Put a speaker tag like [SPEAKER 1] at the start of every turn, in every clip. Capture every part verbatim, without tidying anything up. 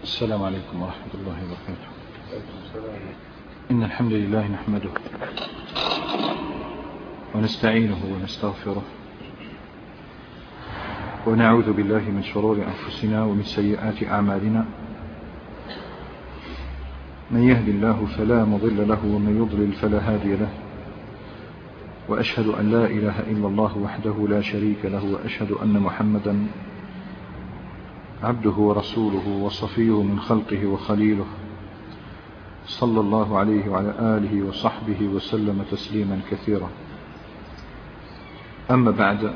[SPEAKER 1] السلام عليكم ورحمة الله وبركاته. إن الحمد لله نحمده ونستعينه ونستغفره ونعوذ بالله من شرور أنفسنا ومن سيئات أعمالنا. من يهد الله فلا مضل له ومن يضلل فلا هادي له، وأشهد أن لا إله إلا الله وحده لا شريك له، وأشهد أن محمدا عبده ورسوله وصفيه من خلقه وخليله، صلى الله عليه وعلى آله وصحبه وسلم تسليما كثيرا. أما بعد،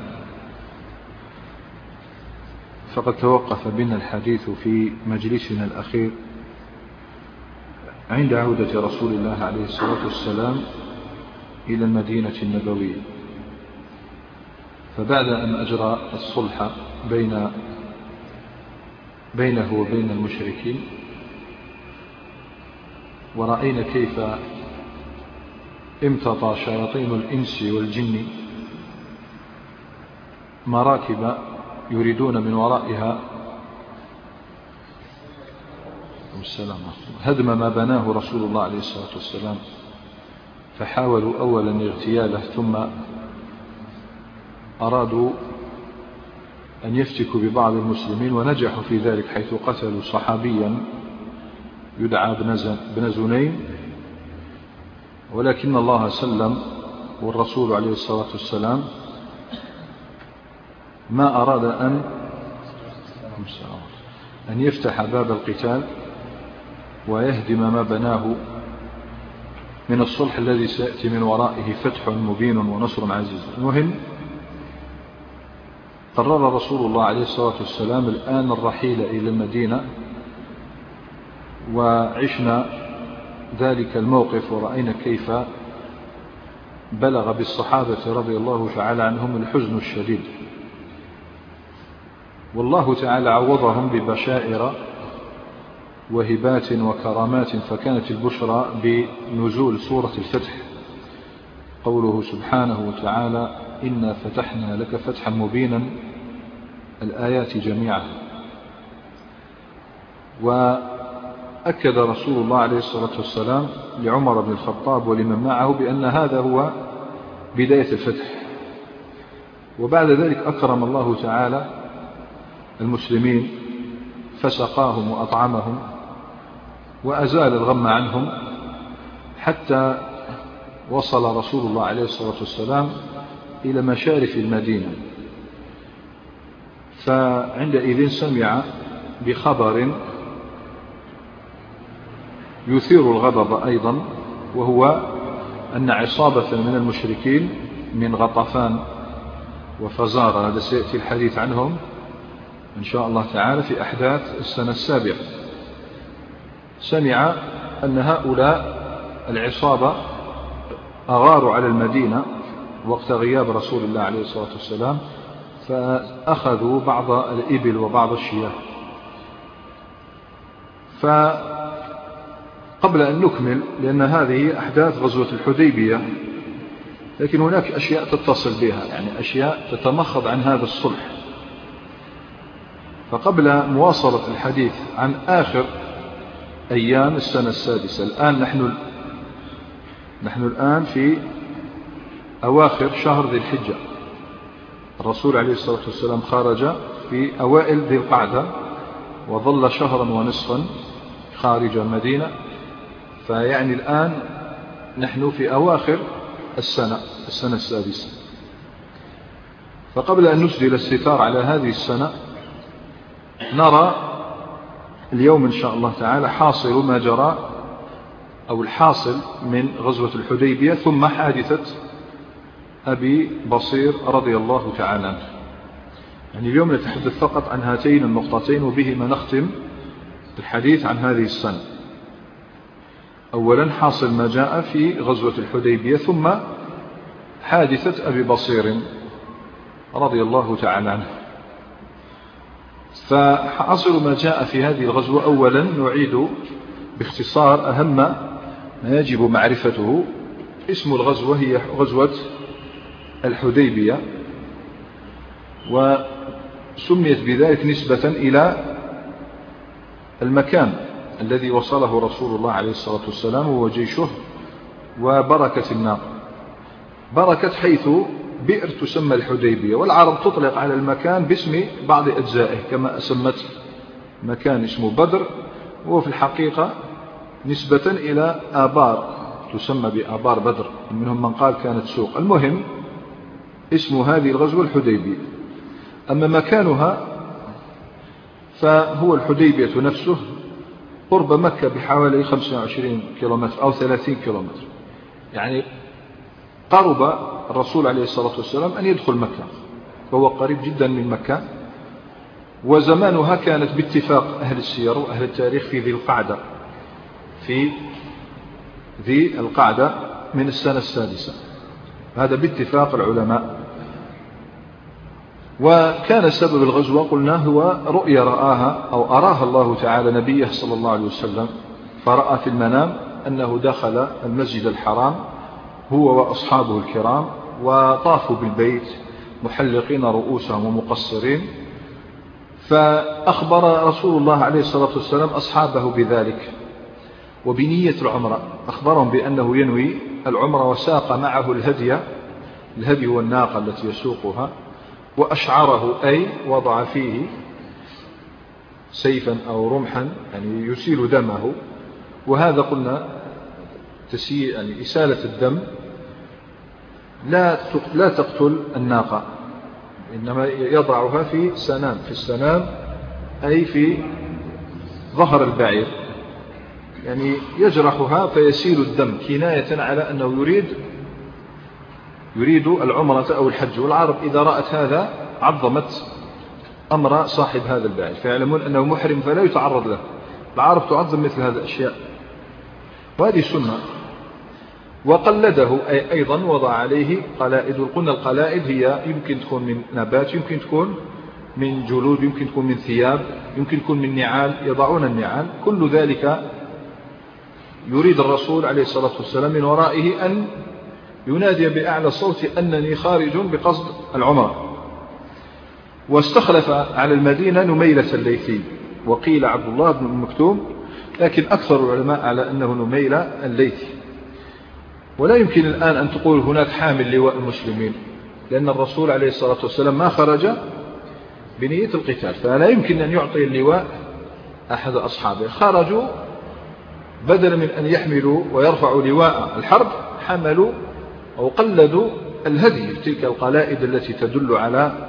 [SPEAKER 1] فقد توقف بنا الحديث في مجلسنا الأخير عند عودة رسول الله عليه الصلاة والسلام إلى المدينة النبوية، فبعد أن أجرى الصلح بين بينه وبين المشركين، ورأينا كيف امتطى شياطين الإنس والجن مراكب يريدون من ورائها هدم ما بناه رسول الله عليه الصلاة والسلام، فحاولوا أولا اغتياله، ثم أرادوا أن يفتكوا ببعض المسلمين، ونجحوا في ذلك حيث قتلوا صحابيا يدعى بن زنين، ولكن الله سلم والرسول عليه الصلاة والسلام ما أراد أن أن يفتح باب القتال ويهدم ما بناه من الصلح الذي سيأتي من ورائه فتح مبين ونصر عزيز. المهم، قرر رسول الله عليه الصلاة والسلام الآن الرحيل إلى المدينة، وعشنا ذلك الموقف ورأينا كيف بلغ بالصحابة رضي الله تعالى عنهم الحزن الشديد، والله تعالى عوضهم ببشائر وهبات وكرامات، فكانت البشرى بنزول سورة الفتح، قوله سبحانه وتعالى: إنا فتحنا لك فتحا مبينا، الآيات جميعا. وأكد رسول الله عليه الصلاة والسلام لعمر بن الخطاب ولمن معه بأن هذا هو بداية الفتح، وبعد ذلك أكرم الله تعالى المسلمين فسقاهم وأطعمهم وأزال الغم عنهم، حتى وصل رسول الله عليه الصلاة والسلام إلى مشارف المدينة، فعندئذ سمع بخبر يثير الغضب أيضا، وهو أن عصابة من المشركين من غطفان وفزارة، هذا سيأتي الحديث عنهم إن شاء الله تعالى في أحداث السنة السابعة، سمع أن هؤلاء العصابة أغاروا على المدينة وقت غياب رسول الله عليه الصلاة والسلام، فأخذوا بعض الإبل وبعض الشياه. فقبل أن نكمل، لأن هذه أحداث غزوة الحديبية، لكن هناك أشياء تتصل بها، يعني أشياء تتمخض عن هذا الصلح، فقبل مواصلة الحديث عن آخر أيام السنة السادسة، الآن نحن نحن الآن في أواخر شهر ذي الحجة. الرسول عليه الصلاة والسلام خرج في أوائل ذي القعدة، وظل شهرا ونصفا خارج المدينة، فيعني الآن نحن في أواخر السنة السنة السادسة. فقبل أن نسدل الستار على هذه السنة، نرى اليوم إن شاء الله تعالى حاصل ما جرى، أو الحاصل من غزوة الحديبية، ثم حادثة أبي بصير رضي الله تعالى عنه. يعني اليوم نتحدث فقط عن هاتين النقطتين، وبهما نختم الحديث عن هذه السنة. أولا حاصل ما جاء في غزوة الحديبية، ثم حادثة أبي بصير رضي الله تعالى عنه. فحاصل ما جاء في هذه الغزوة، أولا نعيد باختصار أهم ما يجب معرفته. اسم الغزوة هي غزوة الحديبية، وسميت بذلك نسبة إلى المكان الذي وصله رسول الله عليه الصلاة والسلام هو جيشه وبركة الناقة. بركة حيث بئر تسمى الحديبية، والعرب تطلق على المكان باسم بعض أجزائه، كما أسمت مكان اسمه بدر، وهو في الحقيقة نسبة إلى آبار تسمى بآبار بدر، منهم من قال كانت سوق. المهم اسم هذه الغزوة الحديبية. أما مكانها فهو الحديبية نفسه قرب مكة بحوالي خمسة وعشرين كيلومتر أو ثلاثين كيلومتر، يعني قرب الرسول عليه الصلاة والسلام أن يدخل مكة، وهو قريب جدا من مكة. وزمانها كانت باتفاق أهل السير وأهل التاريخ في ذي القعدة، في ذي القعدة من السنة السادسة، هذا باتفاق العلماء. وكان سبب الغزوة قلنا هو رؤيا رآها أو أراها الله تعالى نبيه صلى الله عليه وسلم، فرأى في المنام أنه دخل المسجد الحرام هو وأصحابه الكرام، وطافوا بالبيت محلقين رؤوسهم ومقصرين، فأخبر رسول الله عليه الصلاة والسلام أصحابه بذلك وبنية العمرة، أخبرهم بأنه ينوي العمرة، وساق معه الهدي، الهدي هو الناقة التي يسوقها، وأشعره أي وضع فيه سيفا أو رمحا يعني يسيل دمه، وهذا قلنا تسيل يعني إسالة الدم لا لا تقتل الناقة، إنما يضعها في سنام، في السنام أي في ظهر البعير، يعني يجرحها فيسيل الدم كناية على أنه يريد يريد العمرة أو الحج. والعرب إذا رأت هذا عظمت أمر صاحب هذا البعير، فيعلمون أنه محرم فلا يتعرض له. العرب تعظم مثل هذه الأشياء، وهذه سنة. وقلده أي أيضا وضع عليه قلائد. قلنا القلائد هي يمكن تكون من نبات، يمكن تكون من جلود، يمكن تكون من ثياب، يمكن تكون من نعال، يضعون النعال. كل ذلك يريد الرسول عليه الصلاة والسلام من ورائه أن ينادي بأعلى صوت أنني خارج بقصد العمرة. واستخلف على المدينة نميلة الليثي، وقيل عبد الله بن مكتوم، لكن أكثر العلماء على أنه نميلة الليثي. ولا يمكن الآن أن تقول هناك حامل لواء المسلمين، لأن الرسول عليه الصلاة والسلام ما خرج بنية القتال، فلا يمكن أن يعطي اللواء أحد أصحابه. خرجوا بدلا من أن يحملوا ويرفعوا لواء الحرب، حملوا أو قلدوا الهدي، تلك القلائد التي تدل على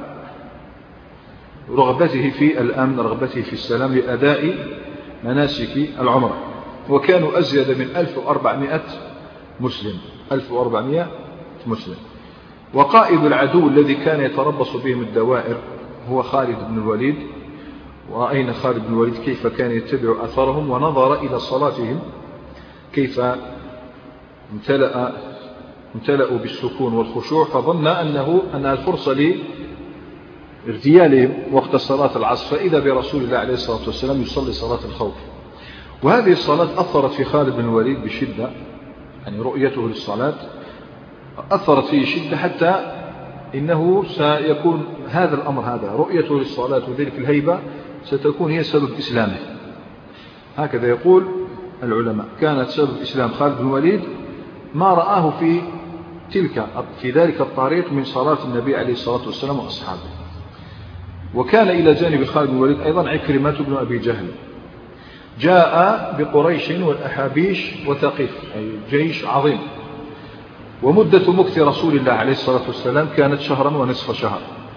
[SPEAKER 1] رغبته في الأمن، رغبته في السلام لأداء مناسك العمرة. وكانوا أزيد من ألف وأربعمائة مسلم، ألف وأربعمائة مسلم. وقائد العدو الذي كان يتربص بهم الدوائر هو خالد بن الوليد. ورأينا خالد بن الوليد كيف كان يتبع أثرهم، ونظر إلى صلاتهم كيف امتلأ امتلأوا بالسكون والخشوع، فظن أنه أنها الفرصة لارتيالهم وقت صلاة العصر، فإذا برسول الله عليه الصلاة والسلام يصلي صلاة الخوف. وهذه الصلاة أثرت في خالد بن الوليد بشدة، يعني رؤيته للصلاة أثرت فيه شدة، حتى إنه سيكون هذا الأمر، هذا رؤيته للصلاة وذلك الهيبة ستكون هي سبب إسلامه. هكذا يقول العلماء، كانت سبب إسلام خالد بن الوليد ما رآه في تلك في ذلك الطريق من صلاة النبي عليه الصلاة والسلام وأصحابه. وكان إلى جانب خالد بن الوليد أيضا عكرمة بن أبي جهل، جاء بقريش والأحابيش وثقيف، أي جيش عظيم. ومدة مكث رسول الله عليه الصلاة والسلام كانت شهرا ونصف شهر.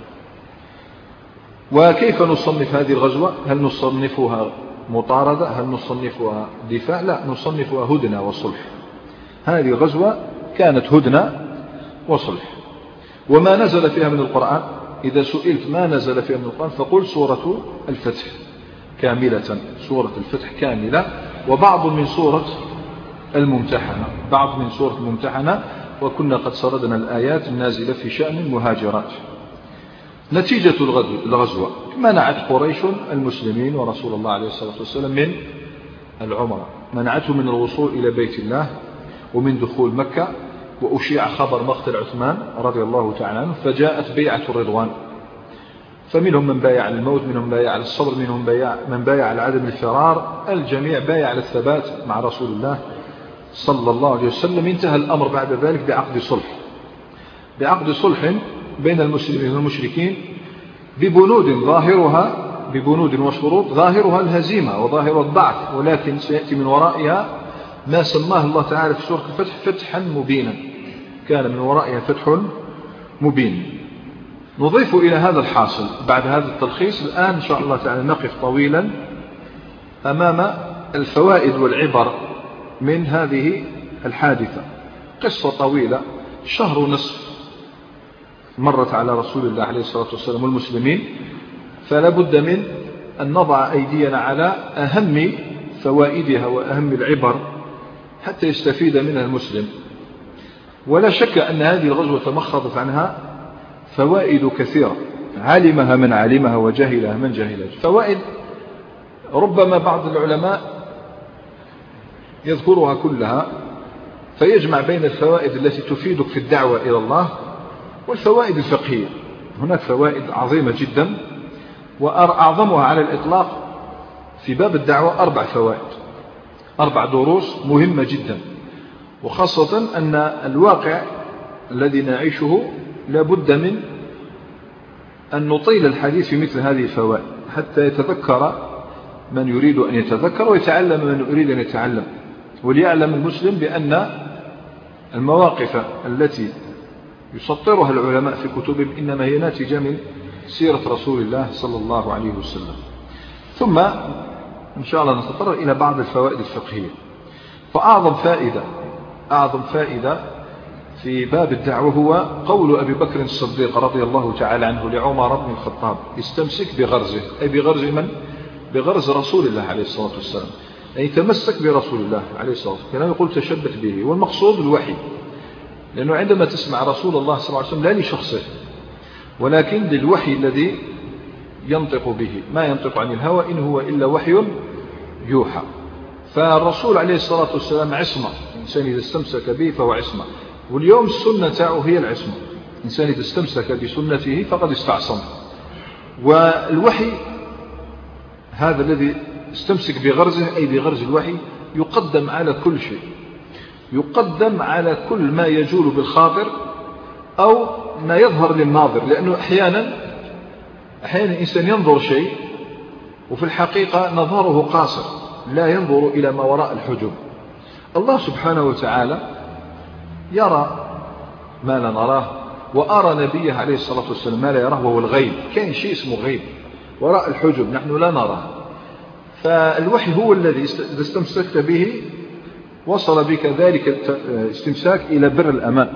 [SPEAKER 1] وكيف نصنف هذه الغزوة؟ هل نصنفها مطاردة؟ هل نصنفها دفاع؟ لا، نصنفها هدنة وصلح. هذه الغزوة كانت هدنة وصلح. وما نزل فيها من القرآن، إذا سئلت ما نزل فيها من القرآن فقل سورة الفتح كاملة، سورة الفتح كاملة، وبعض من سورة الممتحنة، بعض من سورة الممتحنة. وكنا قد سردنا الآيات النازلة في شأن المهاجرات. نتيجة الغزوة: منعت قريش المسلمين ورسول الله عليه الصلاة والسلام من العمرة، منعته من الوصول إلى بيت الله ومن دخول مكة. وأشيع خبر مقتل عثمان رضي الله تعالى عنه، فجاءت بيعة الرضوان، فمنهم من بايع على الموت، منهم بايع على الصبر، منهم بايع من بايع على عدم الفرار، الجميع بايع على الثبات مع رسول الله صلى الله عليه وسلم. انتهى الأمر بعد ذلك بعقد صلح، بعقد صلح بين المسلمين والمشركين ببنود ظاهرها ببنود وشروط ظاهرها الهزيمة وظاهر الضعف، ولكن سيأتي من ورائها ما سماه الله تعالى في سورة الفتح فتحا مبينا، كان من ورائها فتح مبين. نضيف إلى هذا الحاصل بعد هذا التلخيص الآن إن شاء الله تعالى نقف طويلا أمام الفوائد والعبر من هذه الحادثة. قصة طويلة، شهر ونصف مرت على رسول الله عليه الصلاة والسلام والمسلمين، فلا بد من أن نضع أيدينا على أهم فوائدها وأهم العبر حتى يستفيد منها المسلم. ولا شك أن هذه الغزوة تمخضت عنها فوائد كثيرة، علمها من علمها وجهلها من جهلها. فوائد ربما بعض العلماء يذكرها كلها فيجمع بين الفوائد التي تفيدك في الدعوة إلى الله والفوائد الفقهية. هناك فوائد عظيمة جدا، وأعظمها على الإطلاق في باب الدعوة أربع فوائد، أربع دروس مهمة جدا، وخاصة أن الواقع الذي نعيشه لابد من أن نطيل الحديث في مثل هذه الفوائد حتى يتذكر من يريد أن يتذكر ويتعلم من يريد أن يتعلم، وليعلم المسلم بأن المواقف التي يسطرها العلماء في كتبهم إنما هي ناتجة من سيرة رسول الله صلى الله عليه وسلم. ثم إن شاء الله نتطرق إلى بعض الفوائد الفقهية. فأعظم فائدة أعظم فائدة في باب الدعوة هو قول أبي بكر الصديق رضي الله تعالى عنه لعمر بن الخطاب: استمسك بغرزه، أي بغرز من؟ بغرز رسول الله عليه الصلاة والسلام، أي تمسك برسول الله عليه الصلاة والسلام. كان يقول تشبت به، والمقصود الوحي، لأنه عندما تسمع رسول الله صلى الله عليه وسلم لا لشخصه ولكن للوحي الذي ينطق به، ما ينطق عن الهوى إن هو إلا وحي يوحى. فالرسول عليه الصلاة والسلام عصمة، الإنسان إذا استمسك به فهو عصمة، واليوم السنة تاعه هي العصمة، الإنسان إذا استمسك بسنته فقد استعصم. والوحي هذا الذي استمسك بغرزه أي بغرز الوحي يقدم على كل شيء، يقدم على كل ما يجول بالخاطر أو ما يظهر للناظر، لأنه أحيانا أحيانا الإنسان ينظر شيء وفي الحقيقة نظره قاصر، لا ينظر إلى ما وراء الحجب. الله سبحانه وتعالى يرى ما لا نراه، وأرى نبيه عليه الصلاة والسلام ما لا يراه، وهو الغيب. كان شيء اسمه غيب وراء الحجب نحن لا نراه. فالوحي هو الذي إذا استمسكت به وصل بك ذلك الاستمساك إلى بر الأمان.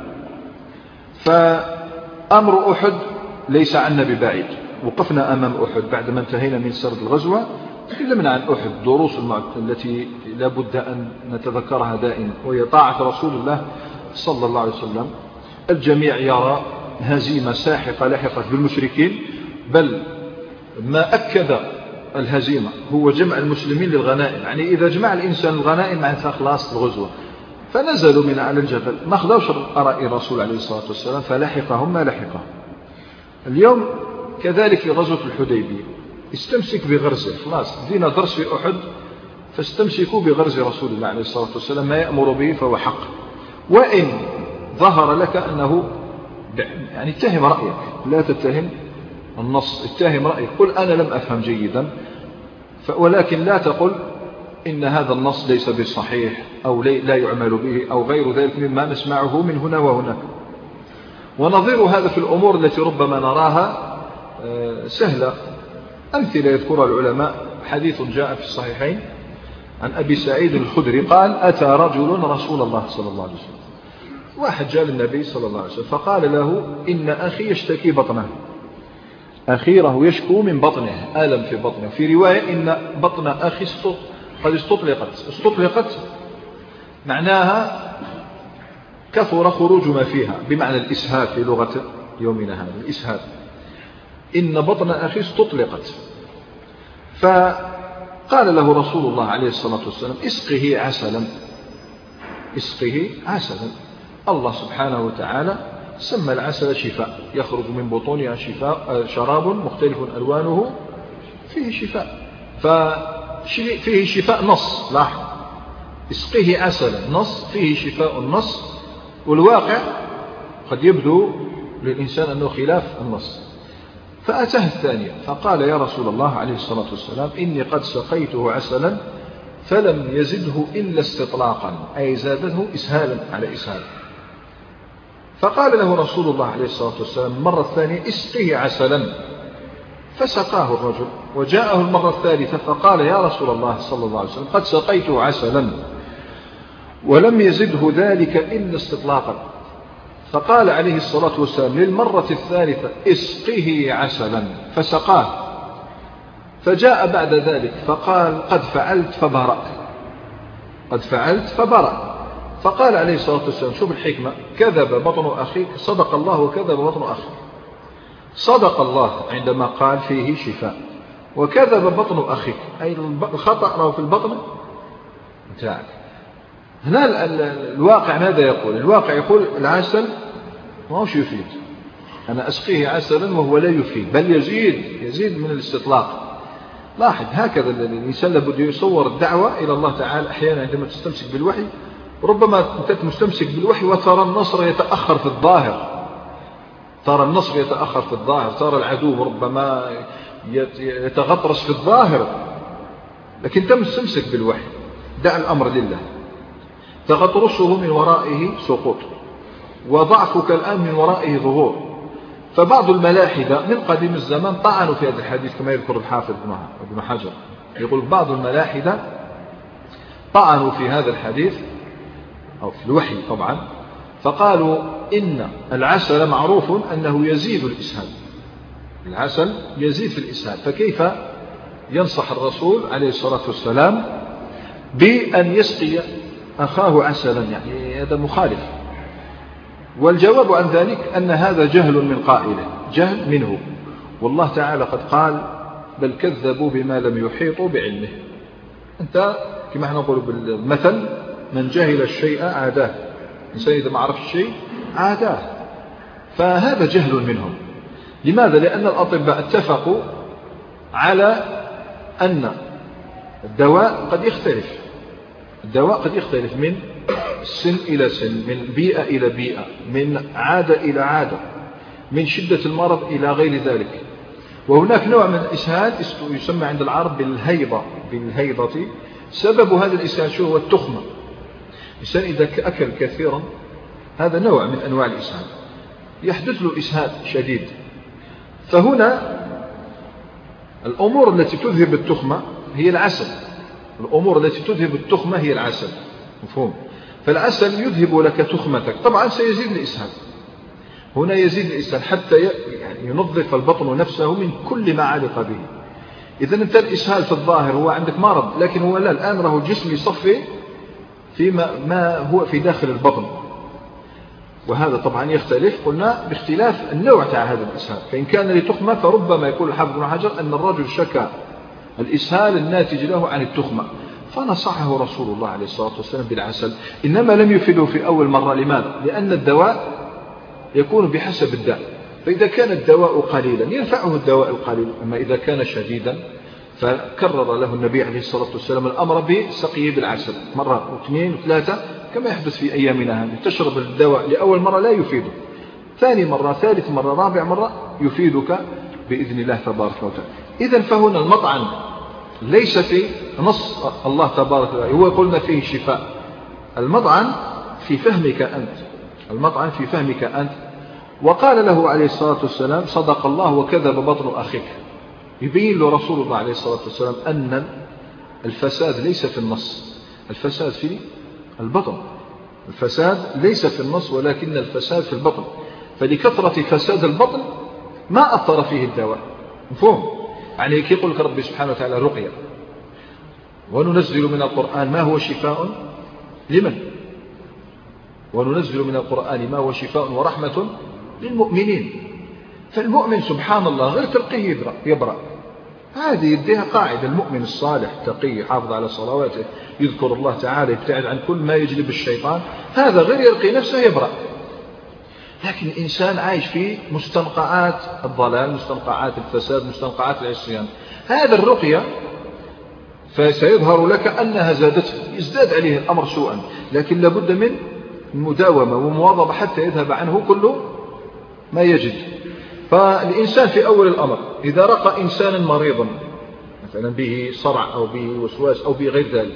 [SPEAKER 1] فأمر أحد ليس عنا ببعيد، وقفنا أمام أحد بعدما انتهينا من سرد الغزوة، تكلمنا عن أحد دروس التي لا بد أن نتذكرها دائما، وهي طاعة رسول الله صلى الله عليه وسلم. الجميع يرى هزيمة ساحقة لحقت بالمشركين، بل ما أكد الهزيمة هو جمع المسلمين للغنائم. يعني إذا جمع الإنسان الغنائم معناتها خلاص الغزوة. فنزلوا من على الجبل، ما خذوش رأي الرسول عليه الصلاة والسلام، فلحقهم ما لحقهم. اليوم كذلك في غزوة الحديبية، استمسك بغرزه، خلاص دينا درس في أحد، فاستمسكوا بغرز رسول الله عليه الصلاة والسلام، ما يأمر به فهو حق. وإن ظهر لك أنه يعني اتهم رأيك، لا تتهم النص، اتهم رأيك، قل أنا لم أفهم جيدا، ولكن لا تقل إن هذا النص ليس بالصحيح أو لا يعمل به أو غير ذلك مما نسمعه من هنا وهناك. ونظير هذا في الأمور التي ربما نراها سهلة، أمثلة يذكرها العلماء. حديث جاء في الصحيحين عن أبي سعيد الخدري قال: أتى رجل رسول الله صلى الله عليه وسلم، واحد جاء للنبي صلى الله عليه وسلم فقال له: إن أخي يشتكي بطنه، أخيره يشكو من بطنه، ألم في بطنه. في رواية إن بطن أخي قد استطلقت. استطلقت معناها كثر خروج ما فيها، بمعنى الإسهاب في لغة يومنا هذا، الإسهاب. إن بطن أخي استطلقت. فقال له رسول الله عليه الصلاة والسلام: اسقه عسلا، اسقه عسلا. الله سبحانه وتعالى سمى العسل شفاء، يخرج من بطونها شفاء شراب مختلف ألوانه فيه شفاء. ففيه شفاء نص، لاحظ، اسقيه عسلا نص فيه شفاء النص، والواقع قد يبدو للإنسان أنه خلاف النص. فأتاه الثانية فقال يا رسول الله عليه الصلاة والسلام إني قد سقيته عسلا فلم يزده إلا استطلاقا، أي زاده إسهالا على إسهال. فقال له رسول الله عليه الصلاة والسلام المرة الثانية اسقه عسلا، فسقاه الرجل. وجاءه المرة الثالثة فقال يا رسول الله صلى الله عليه وسلم قد سقيته عسلا ولم يزده ذلك إلا استطلاقا. فقال عليه الصلاة والسلام للمرة الثالثة اسقه عسلا، فسقاه. فجاء بعد ذلك فقال قد فعلت فبرأت، قد فعلت فبرأ. فقال عليه الصلاة والسلام شوف الحكمة، كذب بطن أخيك، صدق الله وكذب بطن أخيك. صدق الله عندما قال فيه شفاء، وكذب بطن أخيك، أي الخطأ له في البطن بتاعك. هنا الواقع ماذا يقول؟ الواقع يقول العسل ما هوش يفيد، أنا أسقيه عسلا وهو لا يفيد، بل يزيد يزيد من الاستطلاق. لاحظ هكذا الإنسان لابد يصور الدعوة إلى الله تعالى. أحيانا عندما تستمسك بالوحي ربما أنت مستمسك بالوحي وترى النصر يتأخر في الظاهر، ترى النصر يتأخر في الظاهر، ترى العدو ربما يتغطرس في الظاهر، لكن أنت مستمسك بالوحي. دع الأمر لله، تغطرسه من ورائه سقوط، وضعفك الآن من ورائه ظهور. فبعض الملاحدة من قديم الزمان طعنوا في هذا الحديث كما يذكر الحافظ ابن حجر، يقول بعض الملاحدة طعنوا في هذا الحديث أو في الوحي طبعا، فقالوا إن العسل معروف أنه يزيد الإسهال، العسل يزيد في الإسهال، فكيف ينصح الرسول عليه الصلاة والسلام بأن يسقي أخاه عسلا؟ يعني هذا مخالف. والجواب عن ذلك أن هذا جهل من قائله، جهل منه، والله تعالى قد قال بل كذبوا بما لم يحيطوا بعلمه. أنت كما احنا نقول بالمثل من جهل الشيء عاداه، الإنسان إذا ما عرف الشيء عاداه. فهذا جهل منهم. لماذا؟ لأن الأطباء اتفقوا على أن الدواء قد يختلف، الدواء قد يختلف من سن إلى سن، من بيئة إلى بيئة، من عادة إلى عادة، من شدة المرض إلى غير ذلك. وهناك نوع من الإسهال يسمى عند العرب بالهيضة، بالهيضة. سبب هذا الإسهال شو هو؟ التخمة. الإنسان إذا أكل كثيرا هذا نوع من أنواع الإسهال، يحدث له إسهال شديد. فهنا الأمور التي تذهب التخمة هي العسل، الأمور التي تذهب التخمة هي العسل، مفهوم؟ فالعسل يذهب لك تخمتك، طبعا سيزيد الإسهال. هنا يزيد الإسهال حتى يعني ينظف البطن نفسه من كل ما علق به. إذا أنت الإسهال في الظاهر هو عندك مرض، لكن هو لا، الآن راه الجسم يصفي فيما ما هو في داخل البطن، وهذا طبعا يختلف، قلنا باختلاف النوع تاع هذا الإسهال. فإن كان لتخمة فربما يقول الحافظ ابن حجر أن الرجل شكى الإسهال الناتج له عن التخمة، فنصحه رسول الله عليه الصلاة والسلام بالعسل، إنما لم يفيده في أول مرة. لماذا؟ لأن الدواء يكون بحسب الداء، فإذا كان الدواء قليلا ينفعه الدواء القليل، أما إذا كان شديدا فكرر له النبي عليه الصلاة والسلام الأمر بسقيه بالعسل مرة واثنين وثلاثة كما يحدث في أيامنا هذه. تشرب الدواء لأول مرة لا يفيده، ثاني مرة، ثالث مرة، رابع مرة يفيدك بإذن الله تبارك وتعالى. إذن فهنا المطعن ليس في نص الله تبارك وتعالى، هو قلنا فيه شفاء. المطعن في فهمك أنت، المطعن في فهمك أنت. وقال له عليه الصلاة والسلام صدق الله وكذب بطن أخيك، يبين له رسول الله عليه الصلاة والسلام أن الفساد ليس في النص، الفساد في البطن، الفساد ليس في النص ولكن الفساد في البطن. فلكثرة فساد البطن ما أثر فيه الدواء، مفهوم؟ يعني كي يقول لك ربي سبحانه وتعالى رقية وننزل من القرآن ما هو شفاء لمن؟ وننزل من القرآن ما هو شفاء ورحمة للمؤمنين. فالمؤمن سبحان الله غير تلقيه يبرأ, يبرأ. هذه يديها قاعدة، المؤمن الصالح تقي حافظ على صلواته يذكر الله تعالى يبتعد عن كل ما يجلب الشيطان، هذا غير يلقي نفسه يبرأ. لكن الإنسان عايش في مستنقعات الضلال، مستنقعات الفساد، مستنقعات العصيان. هذا الرقية فسيظهر لك أنها زادته، يزداد عليه الأمر سوءا، لكن لابد من مداومة ومواظبة حتى يذهب عنه كل ما يجد. فالإنسان في أول الأمر إذا رقى إنسانا مريضا مثلا به صرع أو به وسواس أو به غير ذلك،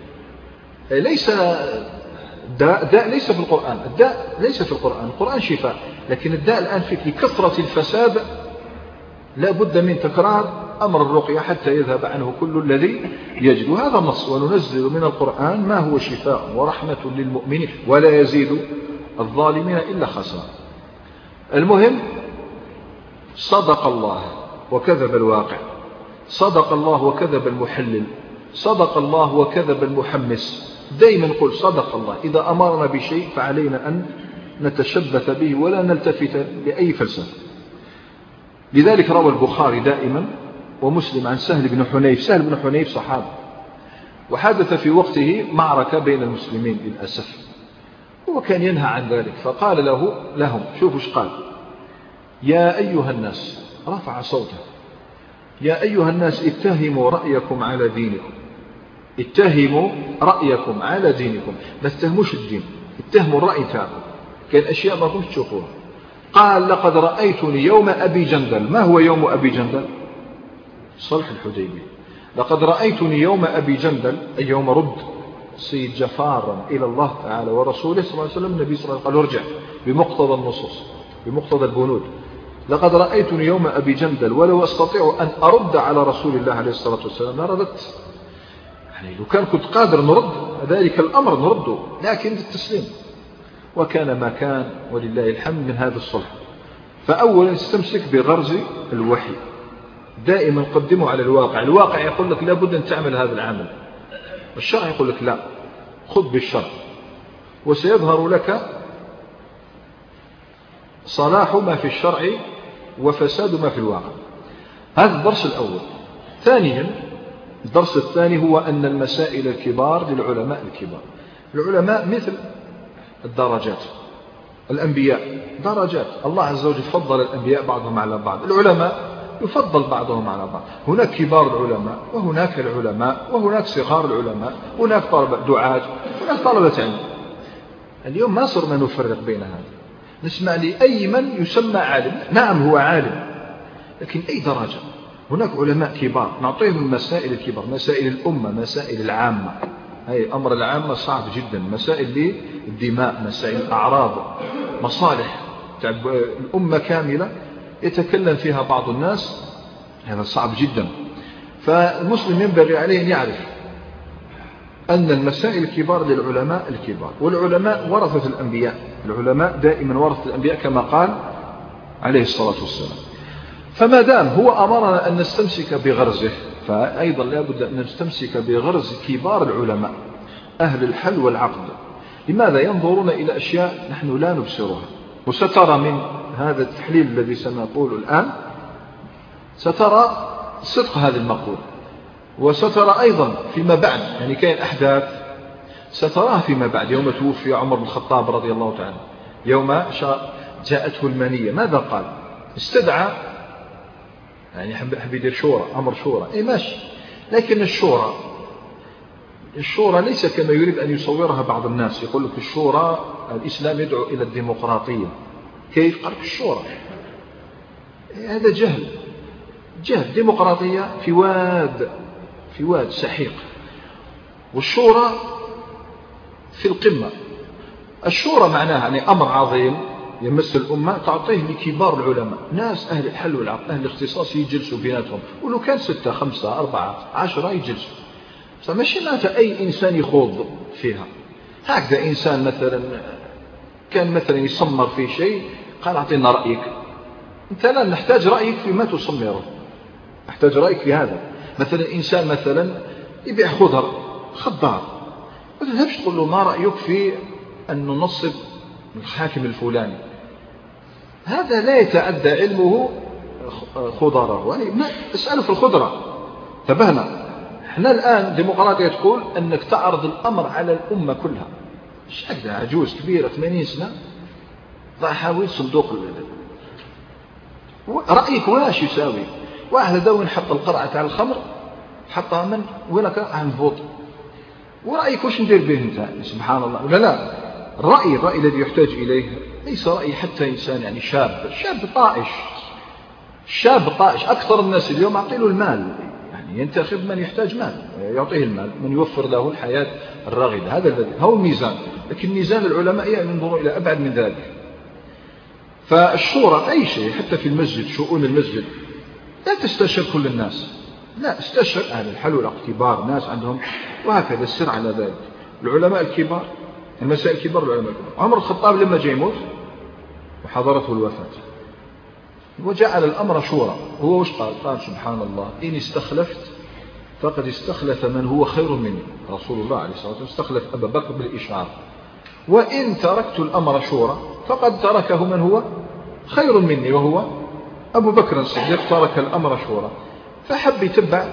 [SPEAKER 1] ليس داء, داء ليس في القرآن، الداء ليس في القرآن، القرآن شفاء، لكن الداء الآن فيك لكثرة الفساد لا بد من تكرار أمر الرقية حتى يذهب عنه كل الذي يجد. وهذا النص: وننزل من القرآن ما هو شفاء ورحمة للمؤمنين ولا يزيد الظالمين إلا خسارة. المهم، صدق الله وكذب الواقع، صدق الله وكذب المحلل، صدق الله وكذب المحمس. دائما نقول صدق الله، إذا أمرنا بشيء فعلينا أن نتشبث به ولا نلتفت بأي فلسفة. لذلك روى البخاري دائما ومسلم عن سهل بن حنيف. سهل بن حنيف صحابي، وحدث في وقته معركة بين المسلمين للأسف، هو كان ينهى عن ذلك، فقال له لهم، شوفوا ايش قال: يا أيها الناس، رفع صوته: يا أيها الناس اتهموا رأيكم على دينكم، اتهموا رأيكم على دينكم، ما تتهموش الدين، اتهموا الرأي تاعكم، كان أشياء ما كنتم تشوفوها. قال: لقد رأيتني يوم أبي جندل. ما هو يوم أبي جندل؟ صلح الحديبية. لقد رأيتني يوم أبي جندل، أي يوم رد سيد جفارا إلى الله تعالى ورسوله صلى الله عليه وسلم. النبي صلى الله عليه وسلم قال: ارجع بمقتضى النصوص، بمقتضى البنود. لقد رأيتني يوم أبي جندل ولو أستطيع أن أرد على رسول الله عليه الصلاة والسلام لرددت. يعني لو كان كنت قادر نرد ذلك الأمر نرده، لكن التسليم. وكان ما كان ولله الحمد من هذا الصلح. فأولا استمسك بغرز الوحي، دائما قدمه على الواقع. الواقع يقول لك لابد أن تعمل هذا العمل، والشرع يقول لك لا، خذ بالشرع، وسيظهر لك صلاح ما في الشرع وفساد ما في الواقع. هذا الدرس الأول. ثانيا، الدرس الثاني هو أن المسائل الكبار للعلماء الكبار. العلماء مثل الدرجات، الأنبياء درجات، الله عز وجل فضل الأنبياء بعضهم على بعض، العلماء يفضل بعضهم على بعض. هناك كبار العلماء وهناك العلماء وهناك صغار العلماء، هناك طلبة دعاة، هناك طلبة علم. اليوم ما صرنا نفرق بين هذا، نسمع لأي من يسمى عالم، نعم هو عالم، لكن أي درجة. هناك علماء كبار نعطيهم المسائل الكبار، مسائل الأمة، مسائل العامة. هاي أمر العامة صعب جدا، مسائل للدماء، مسائل الأعراض، مصالح الأمة كاملة يتكلم فيها بعض الناس، هذا صعب جدا. فالمسلم ينبغي عليه أن يعرف أن المسائل الكبار للعلماء الكبار، والعلماء ورثة الأنبياء، العلماء دائما ورثة الأنبياء كما قال عليه الصلاة والسلام. فما دام هو أمرنا أن نستمسك بغرزه، فأيضا لا بد أن نستمسك بغرز كبار العلماء أهل الحل والعقد. لماذا؟ ينظرون إلى أشياء نحن لا نبصرها. وسترى من هذا التحليل الذي سنقول الآن، سترى صدق هذه المقولة، وسترى أيضا فيما بعد، يعني كاين أحداث ستراها فيما بعد. يوم توفي عمر بن الخطاب رضي الله تعالى، يوم جاءته المنية، ماذا قال؟ استدعى، يعني حب يدير شورى، أمر شورى، إيه ماشي، لكن الشورى الشورى ليس كما يريد أن يصورها بعض الناس. يقول لك الشورى، الإسلام يدعو إلى الديمقراطية. كيف؟ قال الشورى، هذا جهل، جهل. ديمقراطية في واد، في واد سحيق، والشورى في القمة. الشورى معناها يعني أمر عظيم يمس الأمة، تعطيه لكبار العلماء، ناس أهل الحل والعقد، أهل الاختصاص، يجلسوا بيناتهم، ولو كان ستة خمسة أربعة عشرة يجلسوا. فماشي معناتها أي إنسان يخوض فيها. هكذا إنسان مثلا كان مثلا يصمر في شيء، قال أعطينا رأيك. أنت لا نحتاج رأيك فيما تصمره، نحتاج رأيك في هذا. مثلا إنسان مثلا يبيع خضر، خضار، ما تذهبش تقول له ما رأيك في أن ننصب الحاكم الفلاني. هذا لا يتعدى علمه خضره، يعني ما اسأله في الخضرة. انتبهنا، احنا الآن ديمقراطية تقول أنك تعرض الأمر على الأمة كلها. مش هكذا عجوز كبيرة ثمانين سنة ضع حاول صندوق رأيك واش يساوي؟ واحد هذا وين حط القرعة تاع الخمر حطها من وينك عن فوط، ورأيك واش ندير به انت؟ سبحان الله. ولا لا، الرأي الرأي الذي يحتاج إليه ليس رأي حتى إنسان يعني شاب شاب طائش شاب طائش. أكثر الناس اليوم أعطيله المال، يعني ينتخب من يحتاج مال يعطيه المال، من يوفر له الحياة الراغدة. هذا الذي هو الميزان. لكن ميزان العلماء ينظر إلى أبعد من ذلك. فالشورى أي شيء حتى في المسجد، شؤون المسجد لا تستشر كل الناس، لا استشر أهل الحل والعقد كبار ناس عندهم، وهكذا السر على ذلك. العلماء الكبار المسائل الكبار العلماء الكبار. عمر الخطاب لما جاء يموت وحضرته الوفاة وجعل الأمر شورى، هو وش قال؟ قال سبحان الله إن استخلفت فقد استخلف من هو خير مني. رسول الله عليه الصلاة والسلام استخلف أبا بكر بالإشعار، وإن تركت الأمر شورى فقد تركه من هو خير مني وهو أبو بكر الصديق، ترك الأمر شورى. فحب يتبع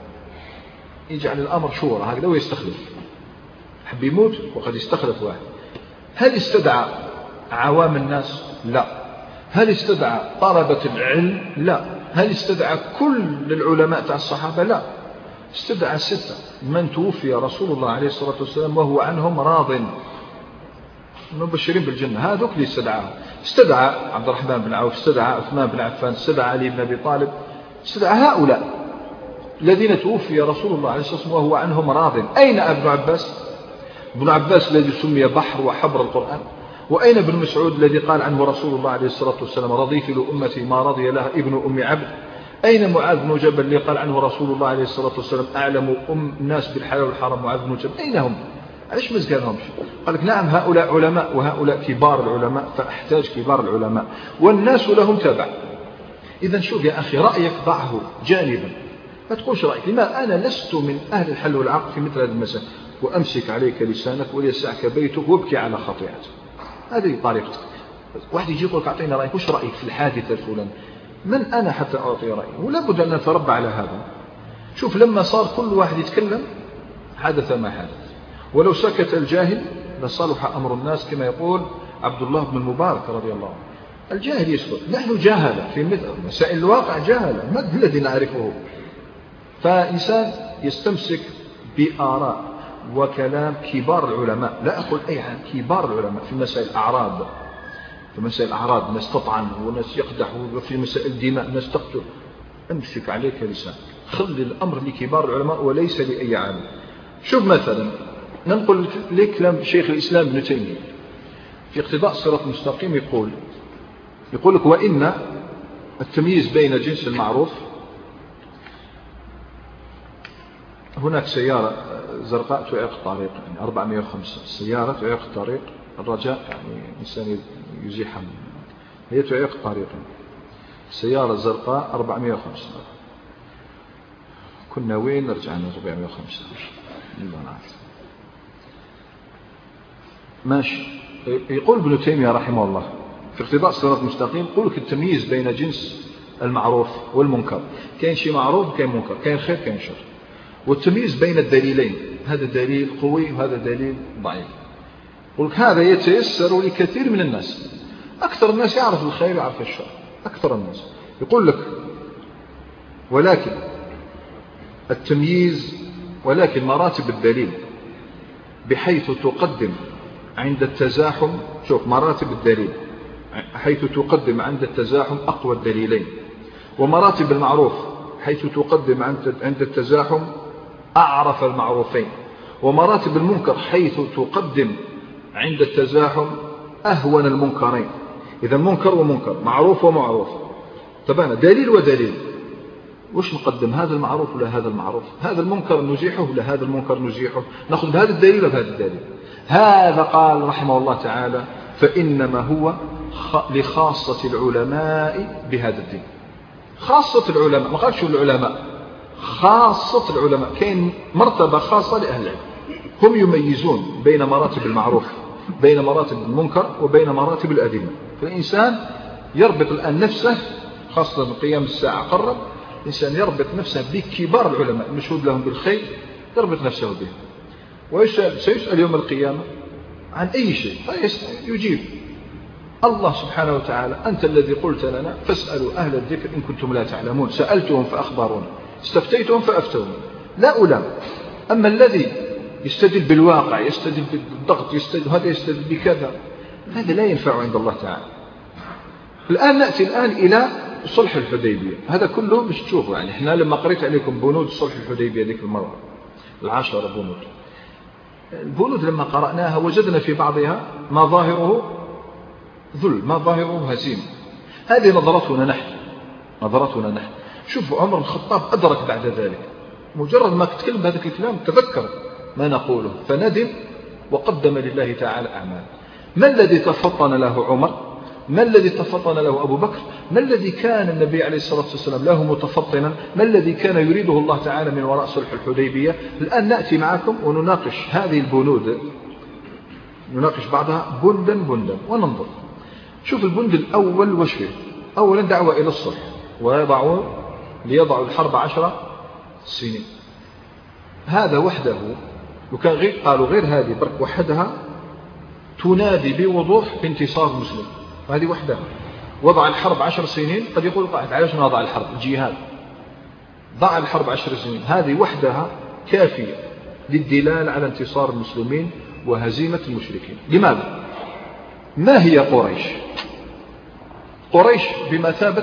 [SPEAKER 1] يجعل الأمر شورى هكذا ويستخلف، حب يموت وقد استخلف واحد. هل استدعى عوام الناس؟ لا. هل استدعى طلبة العلم؟ لا. هل استدعى كل العلماء تاع الصحابة؟ لا. استدعى ستة من توفي رسول الله عليه الصلاة والسلام وهو عنهم راض، مبشرين بالجنة، هذوك اللي استدعاه. استدعى عبد الرحمن بن عوف، استدعى عثمان بن عفان، استدعى علي بن أبي طالب، استدعى هؤلاء الذين توفي رسول الله عليه الصلاة والسلام وهو عنهم راض. أين ابن عباس؟ ابن عباس الذي سمي بحر وحبر القرآن. وأين ابن مسعود الذي قال عنه رسول الله عليه الصلاة والسلام رضيت لأمتي ما رضي لها ابن أم عبد؟ أين معاذ بن جبل اللي قال عنه رسول الله عليه الصلاة والسلام أعلم أم الناس بالحلال والحرام معاذ بن جبل؟ أين هم؟ علاش ما ذكرهمش؟ قال لك نعم هؤلاء علماء وهؤلاء كبار العلماء، فأحتاج كبار العلماء والناس لهم تبع. إذا شوف يا أخي رأيك ضعه جانبا، ما تقولش رأيك. لما أنا لست من أهل الحل والعقد في مثل هذه المسائل. وأمسك عليك لسانك وليسعك بيتك وابكي على خطيئتك. هذه طريقتك. واحد يجي يقول لك أعطينا رأيك، وش رأيك في الحادثة الفلانية؟ من أنا حتى أعطي رأيي؟ ولا بد أن نتربى على هذا. شوف لما صار كل واحد يتكلم حدث ما حدث، ولو سكت الجاهل لصلح أمر الناس كما يقول عبد الله بن المبارك رضي الله عنه. الجاهل يسكت، نحن جاهلة في مسائل الواقع، جاهلة ما الذي نعرفه. فإنسان يستمسك بآراء وكلام كبار العلماء، لا أقول أي عن كبار العلماء في مسائل الأعراض، في مسائل الأعراض ناس تطعن وناس يقدح، وفي مسائل الدماء ناس تقتل. امسك عليك لسانك، خلي الأمر لكبار العلماء وليس لأي عالم. شوف مثلا ننقل لك كلام شيخ الإسلام ابن تيمية في اقتضاء الصراط المستقيم، يقول يقول لك وإن التمييز بين جنس المعروف. هناك سيارة زرقاء تعيق الطريق، يعني أربعمائة وخمسة سيارة تعيق الطريق، الرجاء يعني إنسان يزيحها، هي تعيق الطريق. سيارة زرقاء أربعمائة وخمسة، كنا وين رجعنا أربعمائة وخمسة؟ ماشي. يقول ابن تيمية رحمه الله في اقتضاء الصراط المستقيم، يقول لك التمييز بين جنس المعروف والمنكر، كاين شيء معروف كاين منكر، كاين خير كاين شر. والتمييز بين الدليلين، هذا دليل قوي وهذا دليل ضعيف. يقول لك هذا يتيسر لكثير من الناس، أكثر الناس يعرف الخير ويعرف الشر، أكثر الناس. يقول لك ولكن التمييز، ولكن مراتب الدليل بحيث تقدم عند التزاحم، شوف مراتب الدليل حيث تقدم عند التزاحم أقوى الدليلين، ومراتب المعروف حيث تقدم عند التزاحم أعرف المعروفين، ومراتب المنكر حيث تقدم عند التزاحم أهون المنكرين. إذا منكر ومنكر، معروف ومعروف، تبانا دليل ودليل، وش نقدم؟ هذا المعروف ولا هذا المعروف؟ هذا المنكر نزيحه ولا هذا المنكر نزيحه؟ نأخذ بهذا الدليل وبهذا الدليل. هذا قال رحمه الله تعالى فإنما هو لخاصة العلماء بهذا الدين. خاصة العلماء، ما قالش العلماء، خاصة العلماء. كاين مرتبة خاصة لأهل العلم، هم يميزون بين مراتب المعروف، بين مراتب المنكر، وبين مراتب الأدلة. فالإنسان يربط الآن نفسه، خاصة قيام الساعة قرب، الإنسان يربط نفسه بكبار العلماء المشهود لهم بالخير، يربط نفسه بهم. وسيسأل يوم القيامة عن أي شيء، يجيب الله سبحانه وتعالى أنت الذي قلت لنا فاسألوا أهل الذكر إن كنتم لا تعلمون، سألتهم فأخبرون، استفتيتهم فأفتون، لا ألام. أما الذي يستدل بالواقع، يستدل بالضغط، يستدل هذا يستدل بكذا، هذا لا ينفع عند الله تعالى. الآن نأتي الآن إلى صلح الحديبية، هذا كله مش تشوفوا يعني إحنا لما قريت عليكم بنود صلح الحديبية ذيك المرة العشرة بنود، البنود لما قرأناها وجدنا في بعضها ما ظاهره ذل، ما ظاهره هزيمة. هذه نظرتنا نحن، نظرتنا نحن. شوفوا عمر الخطاب أدرك بعد ذلك، مجرد ما تكلم هذا الكلام تذكر ما نقوله فندم وقدم لله تعالى أعمال. ما الذي تفطن له عمر؟ ما الذي تفطن له أبو بكر؟ ما الذي كان النبي عليه الصلاة والسلام له متفطنا؟ ما الذي كان يريده الله تعالى من وراء صلح الحديبية؟ الآن نأتي معكم ونناقش هذه البنود، نناقش بعضها بندا بندا وننظر. شوف البند الأول وش فيه؟ أولا دعوة إلى الصلح، ويضعوا ليضعوا الحرب عشر سنين. هذا وحده وكان غير قالوا غير هذه برك وحدها تنادي بوضوح بانتصار مسلم، هذه وحدها. وضع الحرب عشر سنين، قد يقول قاعد علاش نضع الحرب؟ الجهاد. ضع الحرب عشر سنين، هذه وحدها كافية للدلالة على انتصار المسلمين وهزيمة المشركين. لماذا؟ ما هي قريش؟ قريش بمثابة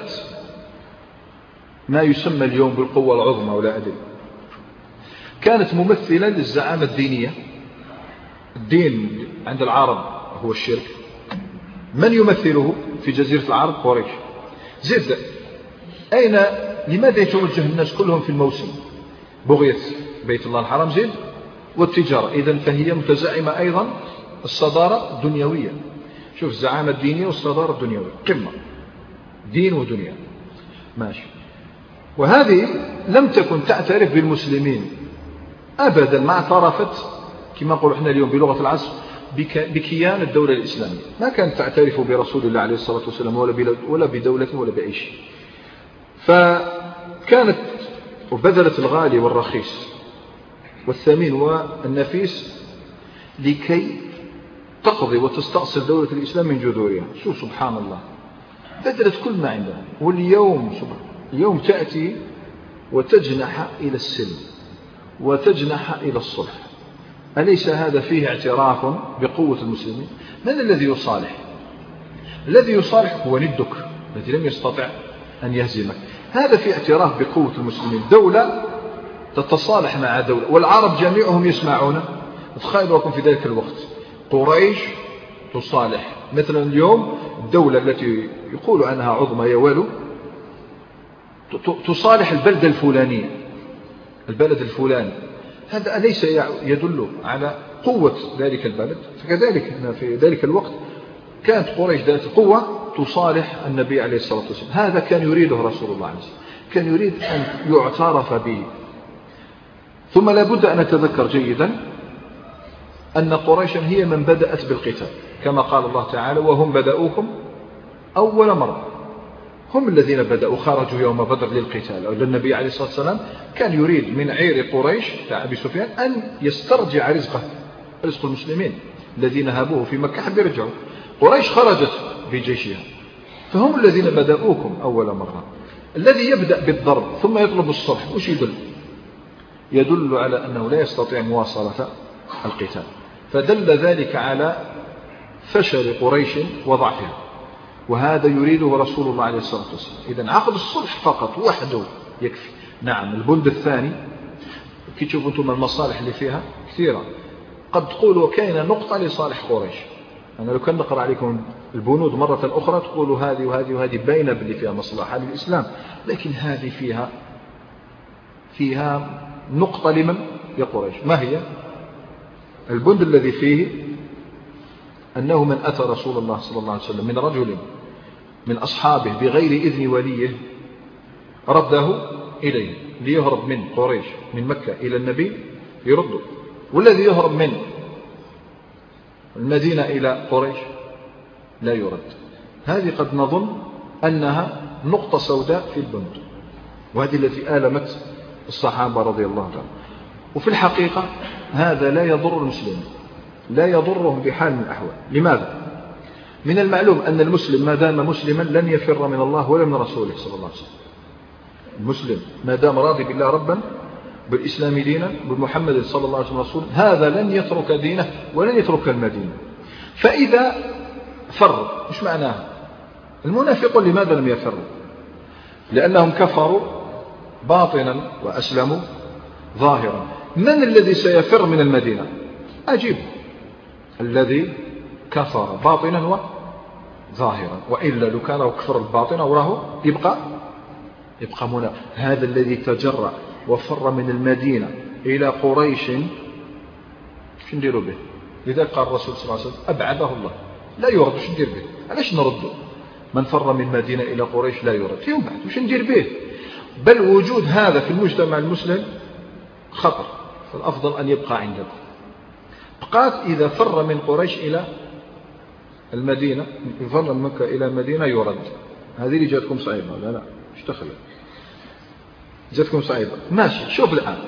[SPEAKER 1] ما يسمى اليوم بالقوة العظمى ولا أدري، كانت ممثلة للزعامة الدينية. الدين عند العرب هو الشرك، من يمثله في جزيرة العرب؟ قريش. زد أين لماذا يتوجه الناس كلهم في الموسم؟ بغية بيت الله الحرام زيد والتجارة، إذن فهي متزعمة أيضا الصدارة الدنيوية. شوف الزعامة الدينية والصدارة الدنيوية قمة، دين ودنيا ماشي. وهذه لم تكن تعترف بالمسلمين أبدا، ما اعترفت كما نقول احنا اليوم بلغة العصر بكيان الدولة الإسلامية، ما كانت تعترف برسول الله عليه الصلاة والسلام ولا بدولة ولا بأي شيء. فكانت وبذلت الغالي والرخيص والثمين والنفيس لكي تقضي وتستأصل دولة الإسلام من جذورها. شو سبحان الله، بذلت كل ما عندها. واليوم سبحان اليوم تأتي وتجنح إلى السلم وتجنح إلى الصلح. أليس هذا فيه اعتراف بقوة المسلمين؟ من الذي يصالح؟ الذي يصالح هو ندك الذي لم يستطع أن يهزمك. هذا في اعتراف بقوة المسلمين، دولة تتصالح مع دولة، والعرب جميعهم يسمعون. تخيلوا لكم في ذلك الوقت قريش تصالح مثلا اليوم الدولة التي يقول عنها عظمى يوالو تصالح البلدة الفلانية، البلد الفلاني، هذا أليس يدل على قوة ذلك البلد؟ فكذلك في ذلك الوقت كانت قريش ذات قوة تصالح النبي عليه الصلاة والسلام. هذا كان يريده رسول الله عليه الصلاة والسلام، كان يريد أن يعترف به. ثم لابد أن نتذكر جيدا أن قريشا هي من بدأت بالقتال، كما قال الله تعالى وهم بدأوكم أول مرة. هم الذين بدأوا، خرجوا يوم بدر للقتال. النبي عليه الصلاة والسلام كان يريد من عير قريش تاع أبي سفيان أن يسترجع رزقه، رزق المسلمين الذين هابوه في مكة حب يرجعوا. قريش خرجت بجيشها، فهم الذين بدأوكم أول مرة. الذي يبدأ بالضرب ثم يطلب الصلح وش يدل؟ يدل على أنه لا يستطيع مواصلة القتال، فدل ذلك على فشل قريش وضعفها، وهذا يريده رسول الله عليه الصلاة والسلام. إذن عقد الصلح فقط وحده يكفي. نعم البند الثاني كي تشوفوا أنتم المصالح اللي فيها كثيرة، قد تقولوا كاين نقطة لصالح قريش. أنا لو كان نقرأ عليكم البنود مرة أخرى تقولوا هذه وهذه وهذه باينة باللي فيها مصلحة للإسلام، لكن هذه فيها فيها نقطة لمن؟ لقريش. ما هي؟ البند الذي فيه أنه من أتى رسول الله صلى الله عليه وسلم من رجل من أصحابه بغير إذن وليه رده إليه، ليهرب من قريش من مكة إلى النبي يرده، والذي يهرب من المدينة إلى قريش لا يرد. هذه قد نظن أنها نقطة سوداء في البند، وهذه التي آلمت الصحابة رضي الله عنهم. وفي الحقيقة هذا لا يضر المسلمين، لا يضرهم بحال من الأحوال. لماذا؟ من المعلوم أن المسلم ما دام مسلما لن يفر من الله ولا من رسوله صلى الله عليه وسلم. المسلم ما دام راضي بالله ربا، بالإسلام دينا، بمحمد صلى الله عليه وسلم رسول، هذا لن يترك دينه ولن يترك المدينة. فإذا فر، مش معناه المنافقون لماذا لم يفروا؟ لأنهم كفروا باطنا وأسلموا ظاهرا. من الذي سيفر من المدينة؟ أجيب، الذي كفر باطنا وظاهرا، وإلا لو كان كفر الباطن وراه يبقى يبقى منافق. هذا الذي تجرأ وفر من المدينة إلى قريش، شو نديروا به؟ لذلك قال الرسول صلى الله عليه وسلم أبعده الله، لا يرد. وش ندير به؟ علاش نرده؟ من فر من مدينة إلى قريش لا يرد، يبعد. وش ندير به؟ بل وجود هذا في المجتمع المسلم خطر، فالأفضل أن يبقى عندكم. بقات إذا فر من قريش إلى المدينة، فر من مكة إلى المدينة يرد. هذه اللي جاتكم صعيبة. لا لا مش تخيل جاتكم صعيبة. ماشي. شوف الآن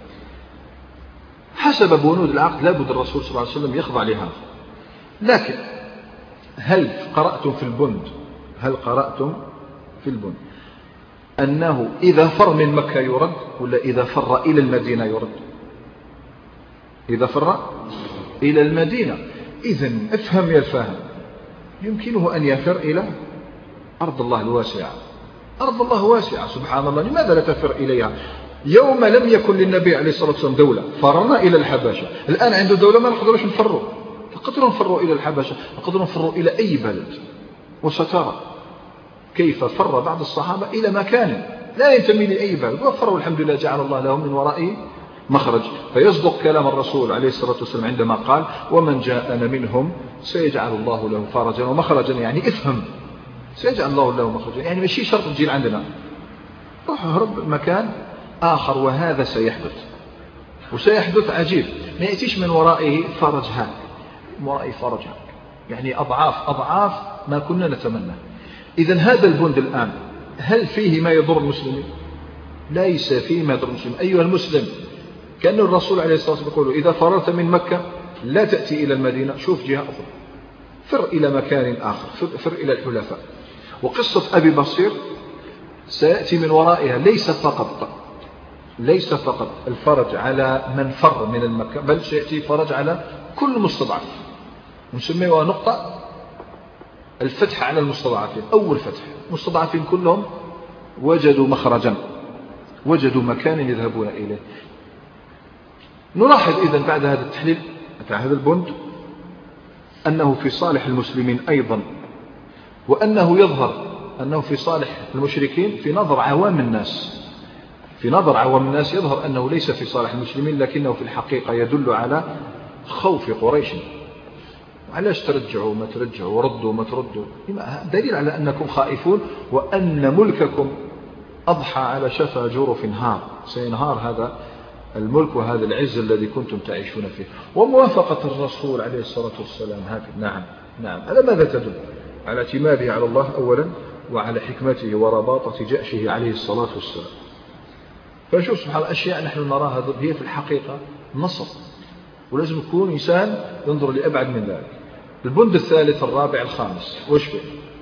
[SPEAKER 1] حسب بنود العقد لابد الرسول صلى الله عليه وسلم يخضع لهذا. لكن هل قرأتم في البند هل قرأتم في البند أنه إذا فر من مكة يرد، ولا إذا فر إلى المدينة يرد؟ إذا فر إلى المدينة. إذن افهم يا الفاهم، يمكنه أن يفر إلى أرض الله الواسعة. أرض الله واسعة سبحان الله، لماذا لا تفر إليها؟ يوم لم يكن للنبي عليه الصلاة والسلام دولة فررنا إلى الحبشة، الآن عنده دولة ما نقدرش نفروا، نقدروا نفروا إلى الحبشة، نقدروا نفروا إلى أي بلد. وسترى كيف فر بعض الصحابة إلى مكان لا ينتمي لأي بلد، وفروا الحمد لله جعل الله لهم من ورائه مخرج. فيصدق كلام الرسول عليه الصلاة والسلام عندما قال ومن جاءنا منهم سيجعل الله له فرجا ومخرجا. يعني افهم، سيجعل الله له مخرجا، يعني ماشي شرط تجي عندنا، روح هرب مكان آخر. وهذا سيحدث، وسيحدث عجيب، ما يأتيش من ورائه فرج هاك، من ورائه فرج هاك، يعني أضعاف أضعاف ما كنا نتمنى. إذن هذا البند الآن هل فيه ما يضر المسلمين؟ ليس فيه ما يضر المسلمين. أيها المسلم، كأن الرسول عليه الصلاة والسلام يقول إذا فررت من مكة لا تأتي إلى المدينة، شوف جهة أخرى، فر إلى مكان آخر، فر, فر إلى الحلفاء. وقصة أبي بصير سيأتي من ورائها ليس فقط ليس فقط الفرج على من فر من المكة، بل سيأتي فرج على كل مستضعف، نسميها نقطة الفتح على المستضعفين. أول فتح، المستضعفين كلهم وجدوا مخرجا، وجدوا مكانا يذهبون إليه. نلاحظ إذن بعد هذا التحليل بعد هذا البند أنه في صالح المسلمين أيضا، وأنه يظهر أنه في صالح المشركين في نظر عوام الناس. في نظر عوام الناس يظهر أنه ليس في صالح المسلمين، لكنه في الحقيقة يدل على خوف قريش. علاش ترجعوا ما ترجعوا وردوا ما تردوا؟ دليل على أنكم خائفون، وأن ملككم أضحى على شفا جرف هار، سينهار هذا الملك وهذا العز الذي كنتم تعيشون فيه. وموافقة الرسول عليه الصلاة والسلام هكذا. نعم نعم هذا ماذا تدل؟ على اعتماده على الله أولا، وعلى حكمته ورباطة جأشه عليه الصلاة والسلام. فشوف سبحان الله، أشياء نحن نراها هي في الحقيقة نصر، ولازم يكون إنسان ينظر لأبعد من ذلك. البند الثالث الرابع الخامس وش فيه؟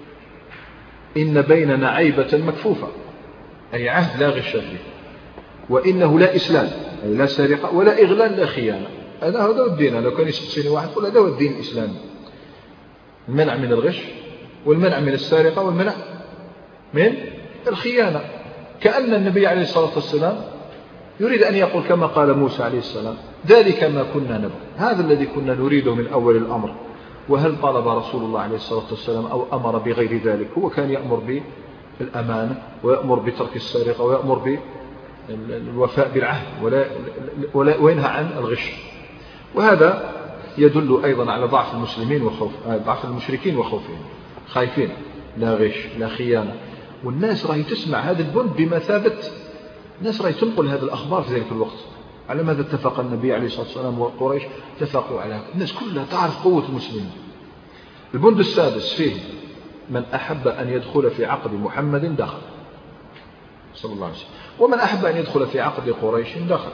[SPEAKER 1] إن بيننا عيبة مكفوفة، أي عهد لا غش فيه، وإنه لا إسلام، أي لا سرقة ولا إغلال لا خيانة. هذا هو الدين. لو كان يستسيني واحد يقول هذا هو الدين الإسلامي، المنع من الغش، والمنع من السرقة، والمنع من الخيانة. كأن النبي عليه الصلاة والسلام يريد أن يقول كما قال موسى عليه السلام ذلك ما كنا نبغي، هذا الذي كنا نريده من أول الأمر. وهل طلب رسول الله عليه الصلاة والسلام أو أمر بغير ذلك؟ هو كان يأمر بالأمانة، ويأمر بترك السرقة، ويأمر بالوفاء بالعهد، ولا ولا وينهى عن الغش. وهذا يدل أيضا على ضعف المسلمين وخوف ضعف المشركين وخوفهم، خايفين، لا غش لا خيانة. والناس راهي تسمع هذا البند بمثابة، الناس راهي تنقل هذه الأخبار في ذلك الوقت. على ماذا اتفق النبي عليه الصلاة والسلام وقريش؟ اتفقوا على هذا. الناس كلها تعرف قوة المسلمين. البند السادس فيه من أحب أن يدخل في عقد محمد دخل صلى الله عليه وسلم، ومن أحب أن يدخل في عقد قريش دخل.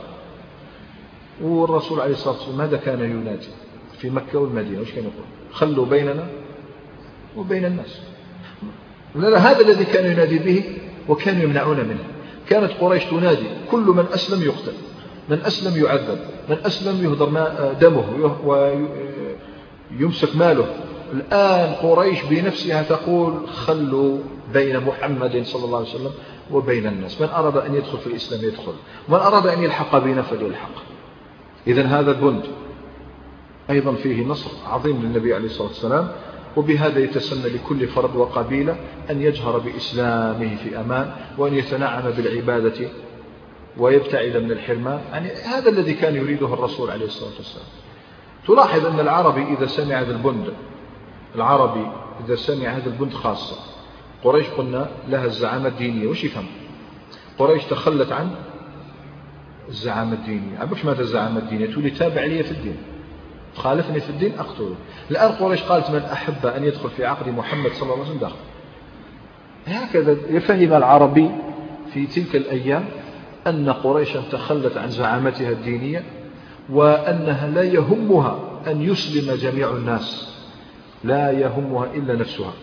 [SPEAKER 1] والرسول عليه الصلاة والسلام ماذا كان ينادي في مكة والمدينة؟ وش كان يقول؟ خلوا بيننا
[SPEAKER 2] وبين الناس. لا هذا الذي كانوا ينادي به وكانوا يمنعون منه. كانت قريش تنادي كل من أسلم يقتل، من أسلم يعذب، من أسلم يهدر دمه ويمسك ماله. الآن قريش بنفسها تقول خلوا بين محمد صلى الله عليه وسلم وبين الناس، من أراد أن يدخل في الإسلام يدخل، ومن أراد أن يلحق بنا فليلحق. إذن هذا البند أيضا فيه نصر عظيم للنبي عليه الصلاة والسلام، وبهذا يتسنى لكل فرد وقبيلة أن يجهر بإسلامه في أمان، وأن يتنعم بالعبادة ويبتعد من الحرمان. يعني هذا الذي كان يريده الرسول عليه الصلاة والسلام. تلاحظ أن العربي إذا سمع هذا البند، العربي إذا سمع هذا البند خاصة، قريش قلنا لها الزعامة الدينية، وش يفهم؟ قريش تخلت عن الزعامة الدينية. عبك ماذا الزعامة الدينية؟ تقول لي تابع لي في الدين، خالفني في الدين أقتله. الآن قريش قالت من أحب أن يدخل في عقد محمد صلى الله عليه وسلم داخل. هكذا يفهم العربي في تلك الأيام أن قريشا تخلت عن زعامتها الدينية، وأنها لا يهمها أن يسلم جميع الناس، لا يهمها إلا نفسها.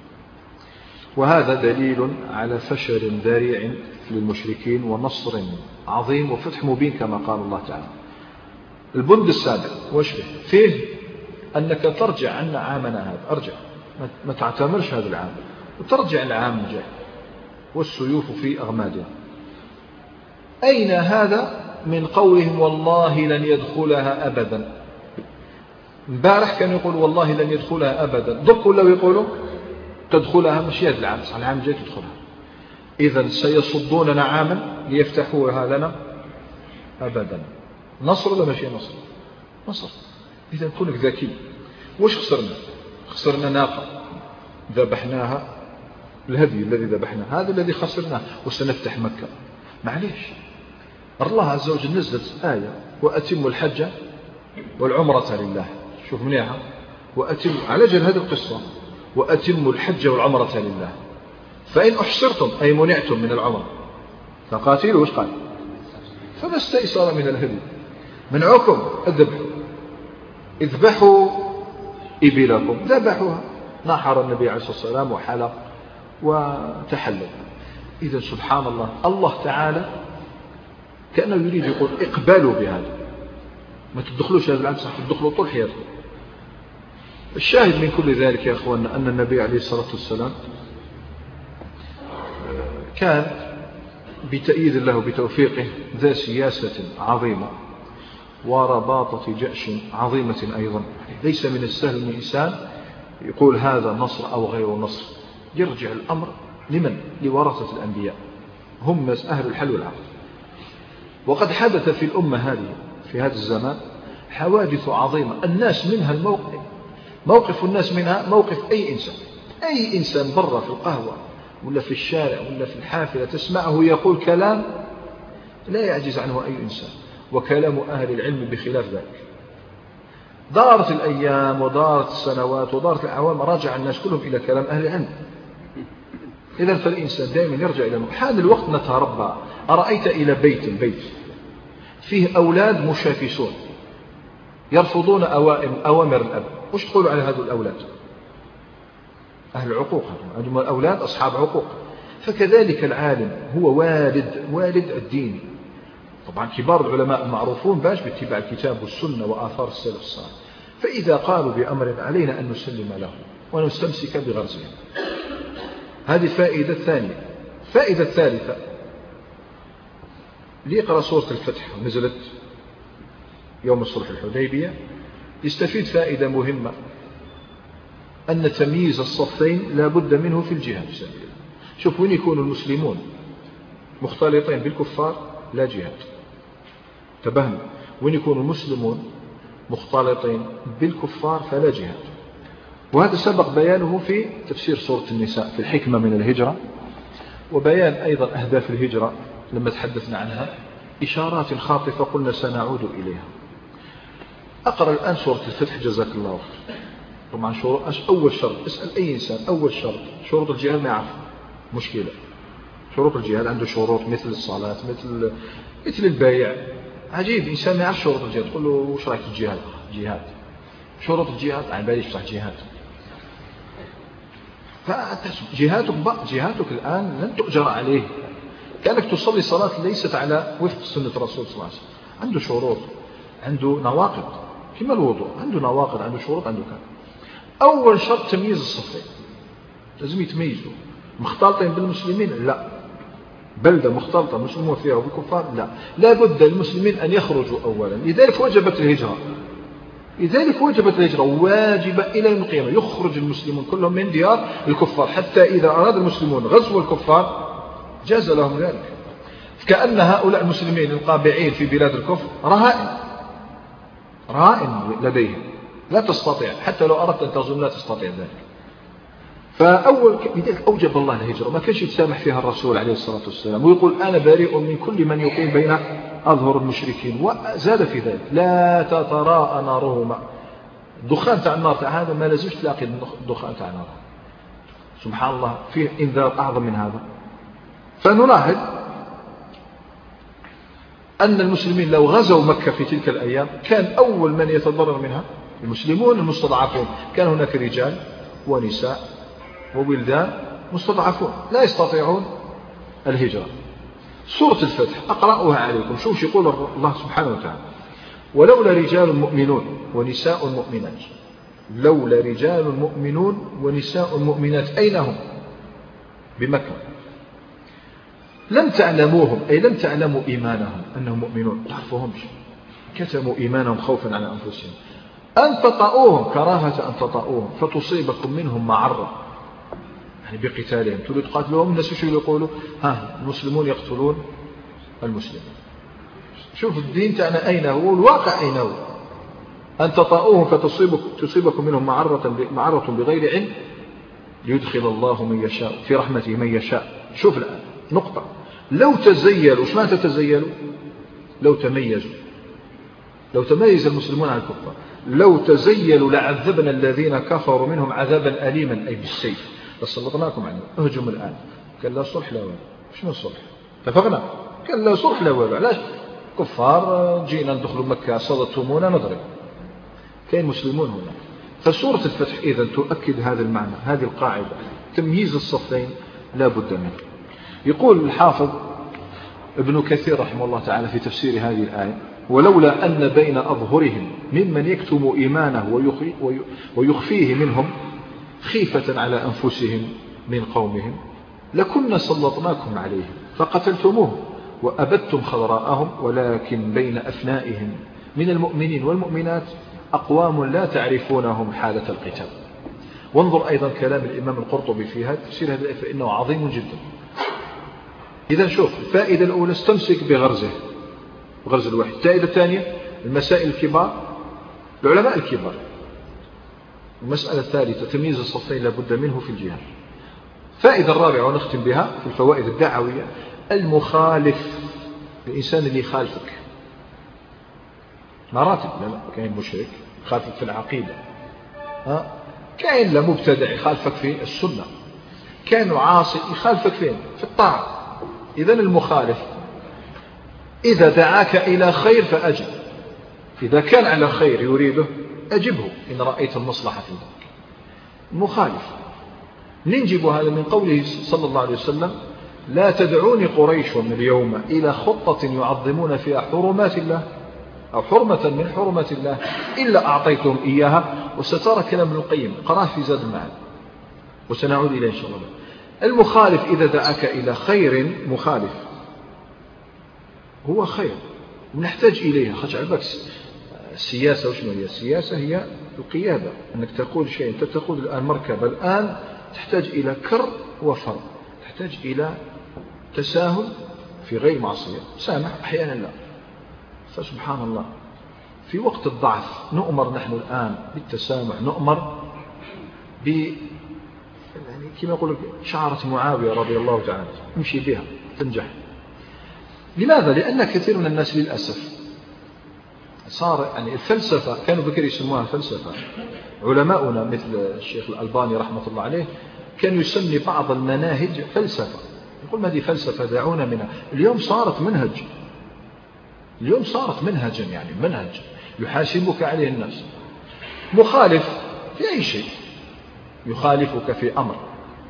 [SPEAKER 2] وهذا دليل على فشل ذريع للمشركين ونصر عظيم وفتح مبين كما قال الله تعالى. البند السابع وش فيه؟ فيه أنك ترجع عنا عامنا هذا، أرجع ما تعتمرش هذا العام وترجع العام الجاي والسيوف في أغمادها. أين هذا من قولهم والله لن يدخلها أبدا؟ امبارح كانوا يقول والله لن يدخلها أبدا، ضبطوا لو يقولوا تدخلها مش هذا العام، العام الجاي تدخلها. إذن سيصدوننا عاما ليفتحوها لنا أبدا. نصر ولا ماشي نصر؟ نصر. إذا كونك ذكي. وش خسرنا؟ خسرنا ناقة ذبحناها، الهدي الذي ذبحناه هذا الذي خسرناه، وسنفتح مكة. معليش الله عز وجل نزلت آية وأتم الحج والعمرة لله. شوف منيحة، وأتم على جل هذه القصة، وأتم الحج والعمرة لله، فإن أحصرتم أي منعتم من العمرة فقاتلوا. وش قال؟ فما استيسر من الهدي. منعكم الذبح، اذبحوا إبلكم، ذبحوها. نحر النبي عليه الصلاة والسلام وحلق وتحلل. إذا سبحان الله، الله تعالى كأنه يريد يقول اقبلوا بهذا، ما تدخلوش هذا العام، صح تدخلوا طول حياتكم. الشاهد من كل ذلك يا أخواننا أن النبي عليه الصلاة والسلام كان بتأييد الله وبتوفيقه ذا سياسة عظيمة ورباطة جأش عظيمة أيضا. ليس من السهل من إنسان يقول هذا نصر أو غير نصر. يرجع الأمر لمن؟ لورثة الأنبياء، هم أهل الحل والعقد. وقد حدث في الأمة هذه في هذا الزمان حوادث عظيمة الناس منها الموقف موقف الناس منها موقف أي إنسان. أي إنسان برا في القهوة ولا في الشارع ولا في الحافلة تسمعه يقول كلام لا يعجز عنه أي إنسان، وكلام أهل العلم بخلاف ذلك. دارت الأيام ودارت السنوات ودارت الأعوام، رجع الناس كلهم إلى كلام أهل العلم. إذن فالإنسان دائما يرجع إلى حان الوقت نتربى. أرأيت إلى بيت بيت فيه أولاد مشاكسون يرفضون أوامر الأب، وش تقولوا على هذا الأولاد؟ أهل عقوق، هم الأولاد أصحاب عقوق. فكذلك العالم هو والد والد الدين. طبعا كبار العلماء المعروفون باش باتباع الكتاب والسنة وآثار السلف الصالح، فإذا قالوا بأمر علينا أن نسلم له ونستمسك بغرزهم. هذه فائدة ثانية. فائدة ثالثة، ليقرأ سورة الفتح نزلت يوم الصلح الحديبية، يستفيد فائدة مهمة، أن تمييز الصفين لا بد منه في الجهاد. شوف وين يكون المسلمون مختلطين بالكفار لا جهاد، تبهنا. وين يكون المسلمون مختلطين بالكفار فلا جهاد. وهذا سبق بيانه في تفسير سورة النساء في الحكمة من الهجرة، وبيان أيضا أهداف الهجرة لما تحدثنا عنها إشارات خاطفة قلنا سنعود إليها. أقرأ الآن سورة الفتح جزاك الله خير. طبعا شروط أول شرط، اسأل أي إنسان أول شرط شروط الجهاد ما يعرف مشكلة. شروط الجهاد عنده شروط مثل الصلاة مثل مثل البيع. عجيب إنسان ما يعرف شروط الجهاد، تقول له وش رأيك في الجهاد؟ جهاد شروط الجهاد عن بالي يفتح جهاد. فجهاتك جهاتك الآن لن تؤجر عليه، كأنك تصلي صلاة ليست على وفق سنة الرسول صلى الله عليه وسلم. عنده شروط، عنده نواقض كما الوضوء، عنده نواقض، عنده شروط، عنده كذا. أول شرط تمييز الصفين، لازم يتميزوا. مختلطين بالمسلمين لا، بلدة مختلطة مسلمون فيها وبكفار لا، لا بد للمسلمين أن يخرجوا أولا. لذلك وجبت الهجرة، لذلك وجبت الهجرة واجبة إلى يوم القيامة. يخرج المسلمون كلهم من ديار الكفار، حتى إذا أراد المسلمون غزو الكفار جاز لهم ذلك. كأن هؤلاء المسلمين القابعين في بلاد الكفر رهائن، رهائن لديهم، لا تستطيع حتى لو أردت أن تغزو لا تستطيع ذلك. فأول لذلك أوجب الله الهجرة، ما كانش يتسامح فيها الرسول عليه الصلاة والسلام ويقول أنا بريء من كل من يقيم بين أظهر المشركين، وزاد في ذلك لا تتراءى نارهما. الدخان تاع النار تاع هذا ما لازمش تلاقي الدخان تاع النار، سبحان الله، فيه إنذار أعظم من هذا. فنلاحظ أن المسلمين لو غزوا مكة في تلك الأيام كان أول من يتضرر منها المسلمون المستضعفون. كان هناك رجال ونساء وولدان مستضعفون لا يستطيعون الهجرة. سورة الفتح أقرأها عليكم، شوف يقول الله سبحانه وتعالى: ولولا رجال مؤمنون ونساء مؤمنات. لولا رجال مؤمنون ونساء مؤمنات أين هم؟ بمكة. لم تعلموهم أي لم تعلموا إيمانهم أنهم مؤمنون، تعرفوهمش، كتموا إيمانهم خوفا على أنفسهم، أن تطأوهم كراهة أن تطأوهم فتصيبكم منهم معرة، يعني بقتالهم تريد تقاتلوهم. الناس شو يقولوا؟ ها المسلمون يقتلون المسلمين. شوف الدين تاعنا أين هو، الواقع أين هو. أن تطأوهم فتصيبكم منهم معرة معرة بغير علم ليدخل الله من يشاء في رحمته من يشاء. شوف الآن نقطة، لو تزيلوا، ايش معنى تزيلوا؟ لو تميزوا، لو تميز المسلمون عن الكفار، لو تزيلوا لعذبنا الذين كفروا منهم عذابا أليما أي بالسيف لسلطناكم عليهم. اهجم الآن، قال لا صلح لا والو. شنو الصلح؟ اتفقنا، قال لا صلح لا والو. علاش؟ كفار جينا ندخلوا مكة صدتمونا نضرب. كاين مسلمون هنا. فسورة الفتح إذا تؤكد هذا المعنى، هذه القاعدة، تمييز الصفين لا بد منه. يقول الحافظ ابن كثير رحمه الله تعالى في تفسير هذه الآية: ولولا أن بين أظهرهم ممن يكتم إيمانه ويخفيه منهم خيفة على أنفسهم من قومهم لكنا سلطناكم عليهم فقتلتموهم وأبدتم خضراءهم، ولكن بين أفنائهم من المؤمنين والمؤمنات أقوام لا تعرفونهم حالة القتال. وانظر أيضا كلام الإمام القرطبي في هذا تفسير هذا فإنه عظيم جدا. إذا شوف الفائدة الأولى استمسك بغرزه، بغرز الوحي. الفائدة الثانية المسائل الكبار، العلماء الكبار. المسألة الثالثة تمييز الصفين لابد منه في الجهاد. فائدة الرابعة ونختم بها في الفوائد الدعوية: المخالف، الإنسان اللي يخالفك مراتب. لا لا، كاين مشرك يخالفك في العقيدة، ها، كاين لا مبتدع يخالفك في السنة، كاين عاصي يخالفك فين؟ في الطاعة. إذن المخالف إذا دعاك إلى خير فأجب، إذا كان على خير يريده أجبه إن رأيت المصلحة في ذلك. المخالف ننجب هذا من قوله صلى الله عليه وسلم: لا تدعوني قريش اليوم إلى خطة يعظمون فيها حرمات الله أو حرمة من حرمات الله إلا أعطيتهم إياها. وسترى كلام ابن القيم، قرأه في زاد المعاد وسنعود إليه إن شاء الله. المخالف إذا دعاك إلى خير، مخالف هو خير ونحتاج إليها. خش عبك السياسة، وشنو هي السياسة؟ هي القيادة، أنك تقول شيء. أنت تقول الآن مركبة الآن تحتاج إلى كر وفر، تحتاج إلى تساهل في غير معصية، سامح أحيانا لا. فسبحان الله في وقت الضعف نؤمر نحن الآن بالتسامح، نؤمر ب يعني كما يقول شعرة معاوية رضي الله تعالى، امشي بها تنجح. لماذا؟ لأن كثير من الناس للأسف صار يعني الفلسفة، كانوا بكر يسموها فلسفة. علماؤنا مثل الشيخ الألباني رحمة الله عليه كان يسمي بعض المناهج فلسفة، يقول ما دي فلسفة دعونا منها. اليوم صارت منهج، اليوم صارت منهجا، يعني منهج يحاسبك عليه الناس. مخالف في أي شيء، يخالفك في أمر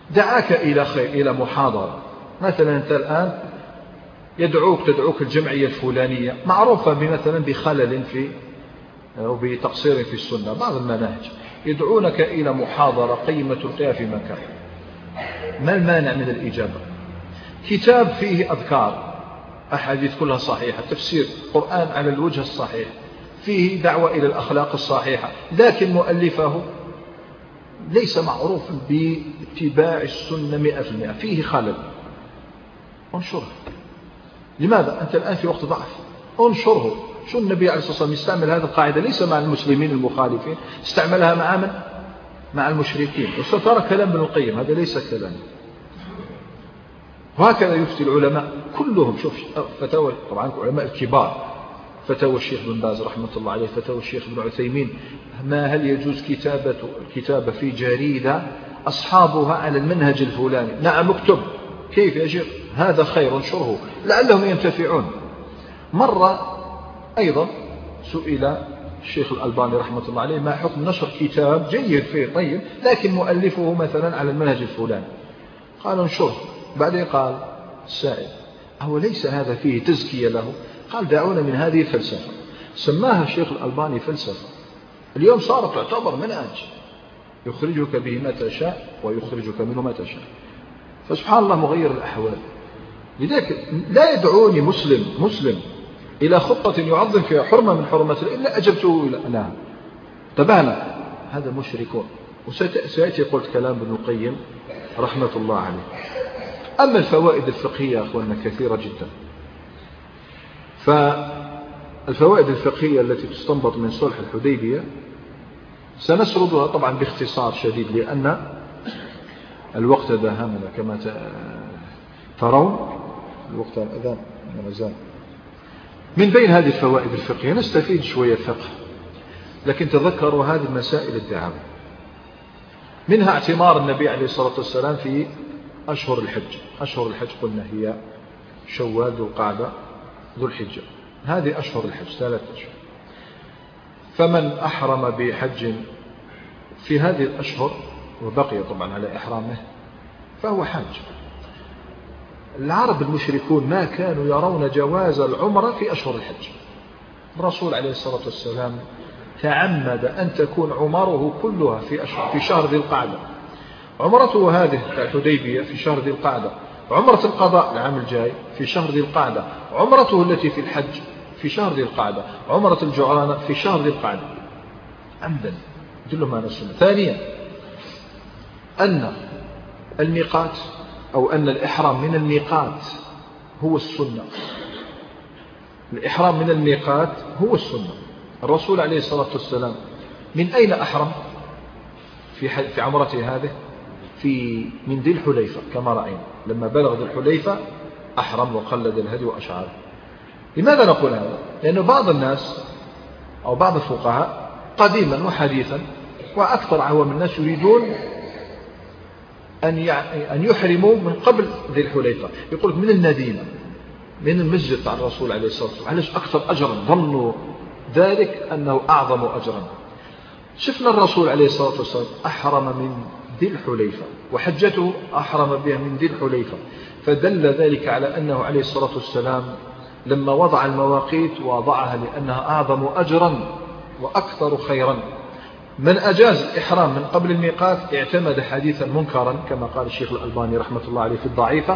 [SPEAKER 2] دعاك إلى خير، إلى محاضرة مثلا، أنت الآن يدعوك تدعوك الجمعية الفلانية معروفة مثلا بخلل في أو بتقصير في السنة بعض المناهج، يدعونك إلى محاضرة قيمة تلقيها في مكان، ما المانع من الإجابة؟ كتاب فيه أذكار أحاديث كلها صحيحة، تفسير قرآن على الوجه الصحيح، فيه دعوة إلى الأخلاق الصحيحة، لكن مؤلفه ليس معروف باتباع السنة مئة في المئة، فيه خلل، انشره. لماذا؟ أنت الآن في وقت ضعف، انشره. شو النبي عليه الصلاة والسلام يستعمل هذه القاعدة ليس مع المسلمين المخالفين، استعملها مع من؟ مع المشركين. وسترى كلام ابن القيم هذا ليس كلام. وهكذا يفتي العلماء كلهم. شوف فتاوى طبعا علماء الكبار، فتاوى الشيخ بن باز رحمة الله عليه، فتاوى الشيخ بن عثيمين، ما هل يجوز كتابة الكتابة في جريدة أصحابها على المنهج الفلاني؟ نعم اكتب. كيف يا شيخ؟ هذا خير، انشره لعلهم ينتفعون. مرة أيضا سئل الشيخ الألباني رحمة الله عليه ما حكم نشر كتاب جيد فيه طيب لكن مؤلفه مثلا على المنهج الفلاني؟ قال انشره. بعدين قال السائل هو ليس هذا فيه تزكية له؟ قال دعونا من هذه الفلسفة. سماها الشيخ الألباني فلسفة، اليوم صارت تعتبر منهج يخرجك به ما تشاء ويخرجك منه ما تشاء. فسبحان الله مغير الأحوال. لذلك لا يدعوني مسلم مسلم إلى خطة يعظم فيها حرمة من حرمات إلا أجبته إلى نعم. تبعنا هذا مشركون. وسيأتي قلت كلام ابن القيم رحمة الله عليه. أما الفوائد الفقهية يا أخواننا كثيرة جدا. فالفوائد الفقهية التي تستنبط من صلح الحديبية سنسردها طبعا باختصار شديد لأن الوقت داهمنا كما ترون، الوقت الأذان مازال. من بين هذه الفوائد الفقهية نستفيد شوية فقه، لكن تذكروا هذه المسائل الدعوة. منها اعتمار النبي عليه الصلاة والسلام في أشهر الحج. أشهر الحج قلنا هي شوال ذو القعدة ذو الحجة، هذه أشهر الحج ثلاثة أشهر. فمن أحرم بحج في هذه الأشهر وبقي طبعا على إحرامه فهو حاج. العرب المشركون ما كانوا يرون جواز العمرة في أشهر الحج. الرسول عليه الصلاة والسلام تعمد أن تكون عمره كلها في أشهر في شهر ذي القعدة. عمرته هذه الحديبية في شهر ذي القعدة، عمرة القضاء العام الجاي في شهر ذي القعدة، عمرته التي في الحج في شهر ذي القعدة، عمرة الجعرانة في شهر ذي القعدة عمدا يدلهم على السنة. ثانيا أن الميقات أو أن الإحرام من الميقات هو السنة. الإحرام من الميقات هو السنة. الرسول عليه الصلاة والسلام من أين أحرم في في عمرته هذه؟ في من ذي الحليفة كما رأينا، لما بلغ ذي الحليفة أحرم وقلد الهدي وأشعر. لماذا نقول هذا؟ لأن بعض الناس أو بعض الفقهاء قديما وحديثا وأكثر عوام الناس يريدون أن أن يحرموا من قبل ذي الحليفة. يقول من المدينة من المسجد على الرسول عليه الصلاة والسلام. علاش أكثر أجرا؟ ظنوا ذلك أنه أعظم أجرا. شفنا الرسول عليه الصلاة والسلام أحرم من ذي الحليفة وحجته أحرم بها من ذي الحليفة، فدل ذلك على أنه عليه الصلاة والسلام لما وضع المواقيت وضعها لأنها أعظم أجرا وأكثر خيرا. من أجاز الإحرام من قبل الميقات اعتمد حديثا منكرا كما قال الشيخ الألباني رحمة الله عليه في الضعيفة.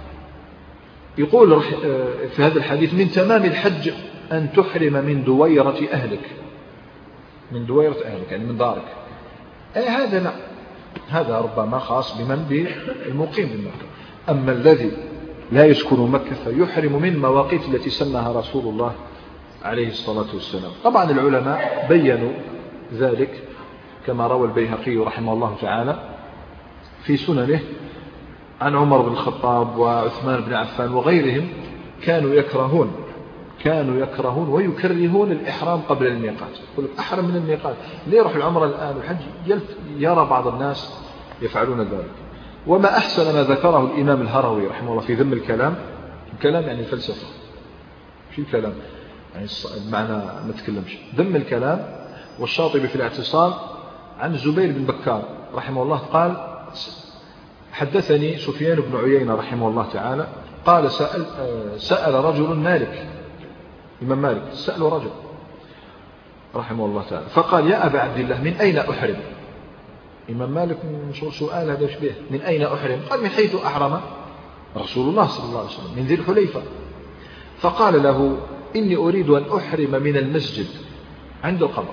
[SPEAKER 2] يقول في هذا الحديث من تمام الحج أن تحرم من دويرة أهلك، من دويرة أهلك يعني من دارك. أي هذا لا، هذا ربما خاص بمن بالمقيم بمكة. أما الذي لا يسكن مكة فيحرم من مواقيت التي سنها رسول الله عليه الصلاة والسلام. طبعا العلماء بيّنوا ذلك كما روى البيهقي رحمه الله تعالى في سننه عن عمر بن الخطاب وعثمان بن عفان وغيرهم كانوا يكرهون كانوا يكرهون ويكرهون الإحرام قبل الميقات. يقول لك أحرم من الميقات، ليه يروح العمرة الآن والحج؟ يرى بعض الناس يفعلون ذلك. وما أحسن ما ذكره الإمام الهروي رحمه الله في ذم الكلام. الكلام يعني الفلسفة، شو الكلام يعني المعنى ما تكلمش. ذم الكلام. والشاطبي في الاعتصام عن زبير بن بكار رحمه الله قال حدثني سفيان بن عيينة رحمه الله تعالى قال سأل, سأل رجل مالك، إمام مالك سأل رجل رحمه الله تعالى فقال يا أبا عبد الله من أين أحرم؟ إمام مالك سؤال هذا شبيه، من أين أحرم؟ قال من حيث أحرم رسول الله صلى الله عليه وسلم من ذي الحليفة. فقال له إني أريد أن أحرم من المسجد عند القبر.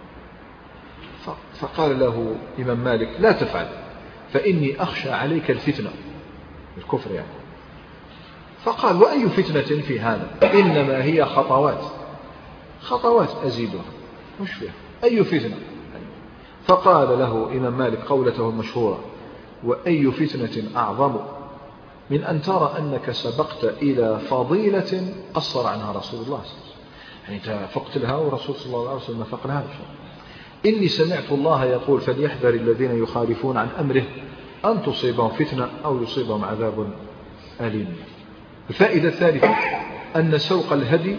[SPEAKER 2] فقال له إمام مالك لا تفعل فإني أخشى عليك الفتنة، الكفر يعني. فقال وأي فتنة في هذا؟ إنما هي خطوات خطوات أزيدها مش فيها أي فتنة. فقال له إمام مالك قولته المشهورة وأي فتنة أعظم من أن ترى أنك سبقت إلى فضيلة قصر عنها رسول الله صلى الله عليه وسلم، يعني تفقت لها ورسول صلى الله عليه وسلم فق لها. إني سمعت الله يقول فليحذر الذين يخالفون عن أمره أن تصيبهم فتنة أو يصيبهم عذاب أليم. الفائدة الثالثة أن سوق الهدي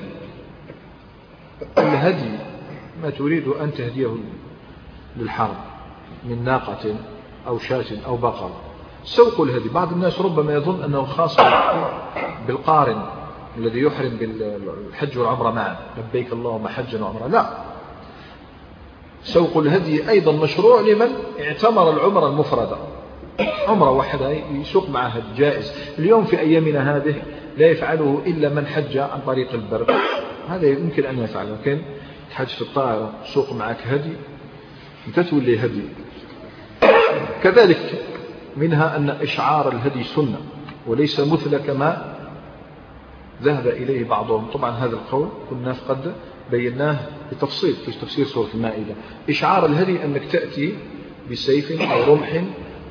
[SPEAKER 2] الهدي ما تريد أن تهديه للحرم من ناقة أو شاة أو بقرة. سوق الهدي بعض الناس ربما يظن أنه خاص بالقارن الذي يحرم بالحج والعمرة معا، لبيك اللهم حجا وعمرة. لا، سوق الهدي أيضا مشروع لمن اعتمر العمرة المفردة، عمرة واحدة يسوق معها جائز. اليوم في أيامنا هذه لا يفعله إلا من حج عن طريق البر، هذا يمكن أن يفعله، لكن تحج في الطائرة سوق معك هدي أنت تولي هدي. كذلك منها أن إشعار الهدي سنة وليس مثل كما ذهب إليه بعضهم. طبعا هذا القول كنا قد بيناه بتفصيل في تفسير سورة المائدة. إشعار الهدي أنك تأتي بسيف أو رمح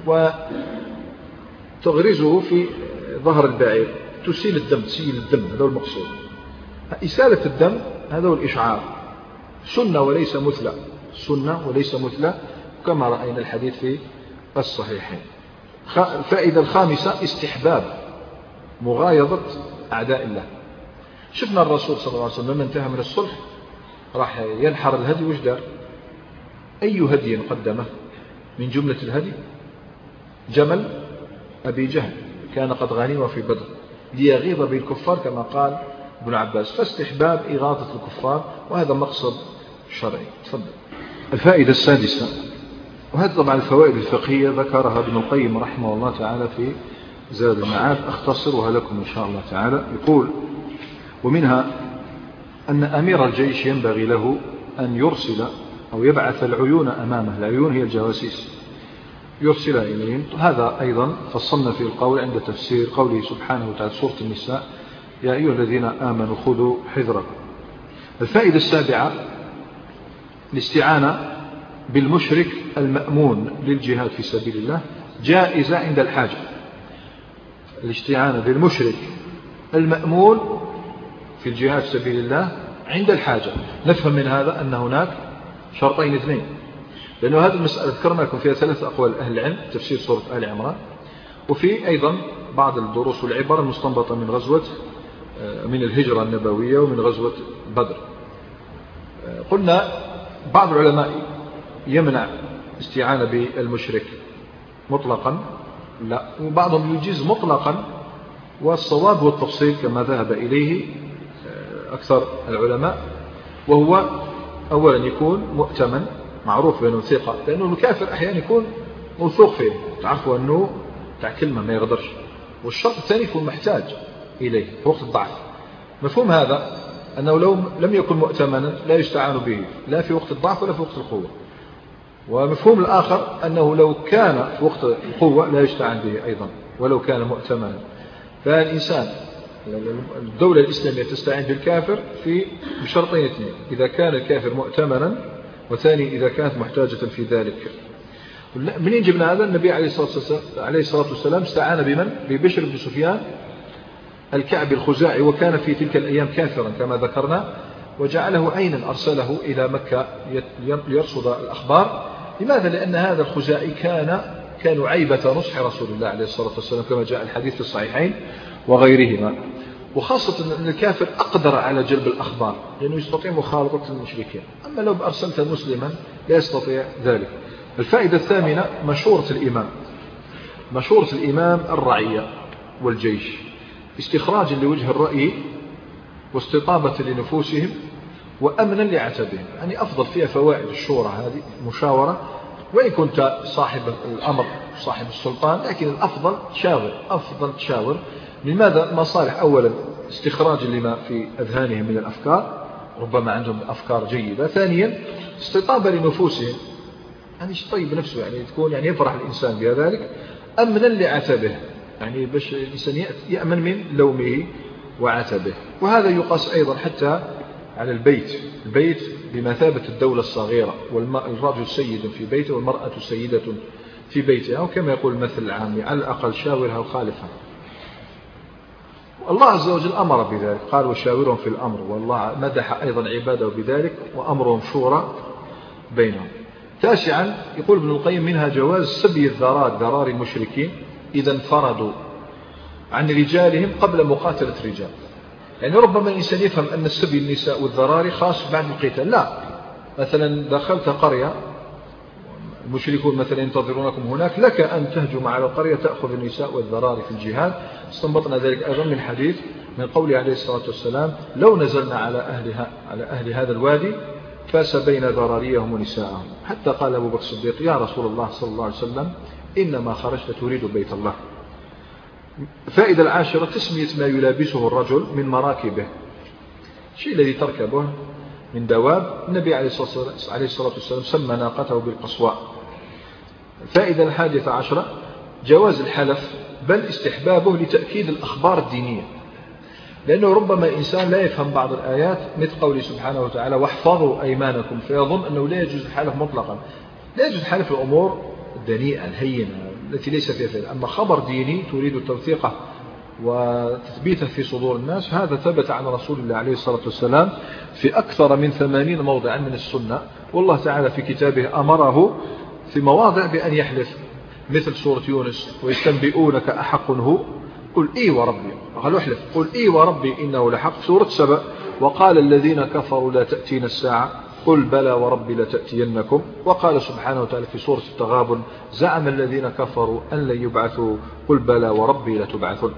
[SPEAKER 2] وتغرزه في ظهر البعير تسيل الدم، تسيل الدم، هذا هو المقصود. إسالة الدم هذا هو الإشعار، سنة وليس مثلى، سنة وليس مثلى كما رأينا الحديث في الصحيحين. الفائدة الخامسة استحباب مغايظة أعداء الله. شفنا الرسول صلى الله عليه وسلم لما انتهى من الصلح راح ينحر الهدي، وش دار؟ أي هدي قدمه من جملة الهدي؟ جمل أبي جهل كان قد غنم في بدر ليغيظ بالكفار كما قال ابن عباس، فاستحباب إغاظة الكفار وهذا مقصد شرعي. تفضل. الفائدة السادسة، وهذه طبعا الفوائد الفقهية ذكرها ابن القيم رحمه الله تعالى في زاد المعاد، أختصرها لكم إن شاء الله تعالى. يقول ومنها أن أمير الجيش ينبغي له أن يرسل أو يبعث العيون أمامه، العيون هي الجواسيس، يرسل إليهم. هذا أيضا فصلنا في القول عند تفسير قوله سبحانه وتعالى سورة النساء يا أيها الذين آمنوا خذوا حذركم. الفائدة السابعة الاستعانة بالمشرك المأمون للجهاد في سبيل الله جائزة عند الحاجة. الاستعانة بالمشرك المأمون في الجهاد في سبيل الله عند الحاجة. نفهم من هذا أن هناك شرطين اثنين، لأنه هذه المسألة ذكرنا لكم فيها ثلاث أقوال أهل العلم تفسير سورة آل عمران، وفي أيضا بعض الدروس والعبر المستنبطة من غزوة من الهجرة النبوية ومن غزوة بدر. قلنا بعض العلماء يمنع استعانة بالمشرك مطلقا، لا، وبعضهم يجيز مطلقا، والصواب هو التفصيل كما ذهب إليه أكثر العلماء، وهو أولا يكون مؤتمن معروف بأنه ثقة، لأنه الكافر أحيانا يكون موثوق فيه تعرفوا أنه تاع كلمة ما يغدرش، والشرط الثاني يكون محتاج إليه في وقت الضعف. مفهوم هذا أنه لو لم يكن مؤتمنا لا يستعان به لا في وقت الضعف ولا في وقت القوة. ومفهوم الآخر أنه لو كان في وقت القوة لا يستعان به أيضا ولو كان مؤتمنا. فالإنسان الدولة الإسلامية تستعين بالكافر في بشرطين اثنين، إذا كان الكافر مؤتمنا، وثاني إذا كانت محتاجة في ذلك. منين جبنا هذا؟ النبي عليه الصلاة والسلام استعان بمن؟ ببشر بن سفيان الكعبي الخزاعي، وكان في تلك الأيام كافرا كما ذكرنا، وجعله عينا أرسله إلى مكة ليرصد الأخبار. لماذا؟ لأن هذا الخزاعي كان كانوا عيبة نصح رسول الله عليه الصلاة والسلام كما جاء الحديث في الصحيحين وغيرهما، وخاصة أن الكافر أقدر على جلب الأخبار لأنه يستطيع مخالطة المشركين، أما لو أرسلت مسلما لا يستطيع ذلك. الفائدة الثامنة مشورة الإمام، مشورة الإمام الرعية والجيش استخراجا لوجه الرأي واستطابة لنفوسهم وأمنا لعتبهم. يعني أفضل فيها فوائد الشورى هذه المشاورة، وإن كنت صاحب الأمر صاحب السلطان لكن الأفضل تشاور، أفضل تشاور. لماذا؟ مصالح أولا استخراج لما في أذهانهم من الأفكار، ربما عندهم أفكار جيدة. ثانيا استطابة لنفوسهم، يعني طيب نفسه، يعني تكون يعني يفرح الإنسان بذلك. أمنا لعتبه، يعني باش الإنسان يأمن من لومه وعتبه. وهذا يقاس أيضا حتى على البيت، البيت بمثابة الدولة الصغيرة، والرجل سيد في بيته والمرأة سيدة في بيتها، أو كما يقول المثل العامي على الأقل شاورها وخالفها. الله عز وجل أمر بذلك، قال وشاورهم في الأمر، والله مدح أيضا عباده بذلك وأمرهم شورى بينهم. تاسعا يقول ابن القيم منها جواز سبي الذرار، ذرار المشركين إذا انفردوا عن رجالهم قبل مقاتلة رجال. يعني ربما الإنسان يفهم أن السبي النساء والذراري خاص بعد القتال، لا. مثلا دخلت قرية المشركون مثلا ينتظرونكم هناك، لك أن تهجم على القرية تأخذ النساء والذراري في الجهاد. استنبطنا ذلك أيضا من حديث من قوله عليه الصلاة والسلام لو نزلنا على أهلها على أهل هذا الوادي فسبين ذراريهم ونساءهم، حتى قال أبو بكر الصديق يا رسول الله صلى الله عليه وسلم إنما خرجت تريد بيت الله. فائدة العاشرة تسمية ما يلابسه الرجل من مراكبه، الشيء الذي تركبه من دواب. النبي عليه الصلاة والسلام سمى ناقته بالقصواء. الفائدة الحادية عشرة جواز الحلف، بل استحبابه لتأكيد الأخبار الدينية، لأنه ربما إنسان لا يفهم بعض الآيات مثل قوله سبحانه وتعالى واحفظوا أيمانكم، فيظن أنه لا يجوز الحلف مطلقا. لا يجوز الحلف الأمور الدنيئة الهينة التي ليس فيها فعل. أما خبر ديني تريد توثيقه وتثبيته في صدور الناس، هذا ثبت عن رسول الله عليه الصلاة والسلام في أكثر من ثمانين موضعا من السنة. والله تعالى في كتابه أمره في مواضع بأن يحلف، مثل سورة يونس ويستنبئونك أحق هو قل إي وربي، قالوا احلف قل إي وربي إنه لحق. سورة سبأ وقال الذين كفروا لا تأتين الساعة قل بلى وربي لتأتينكم. وقال سبحانه وتعالى في سورة التغابن زعم الذين كفروا أن لن يبعثوا قل بلى وربي لتبعثن.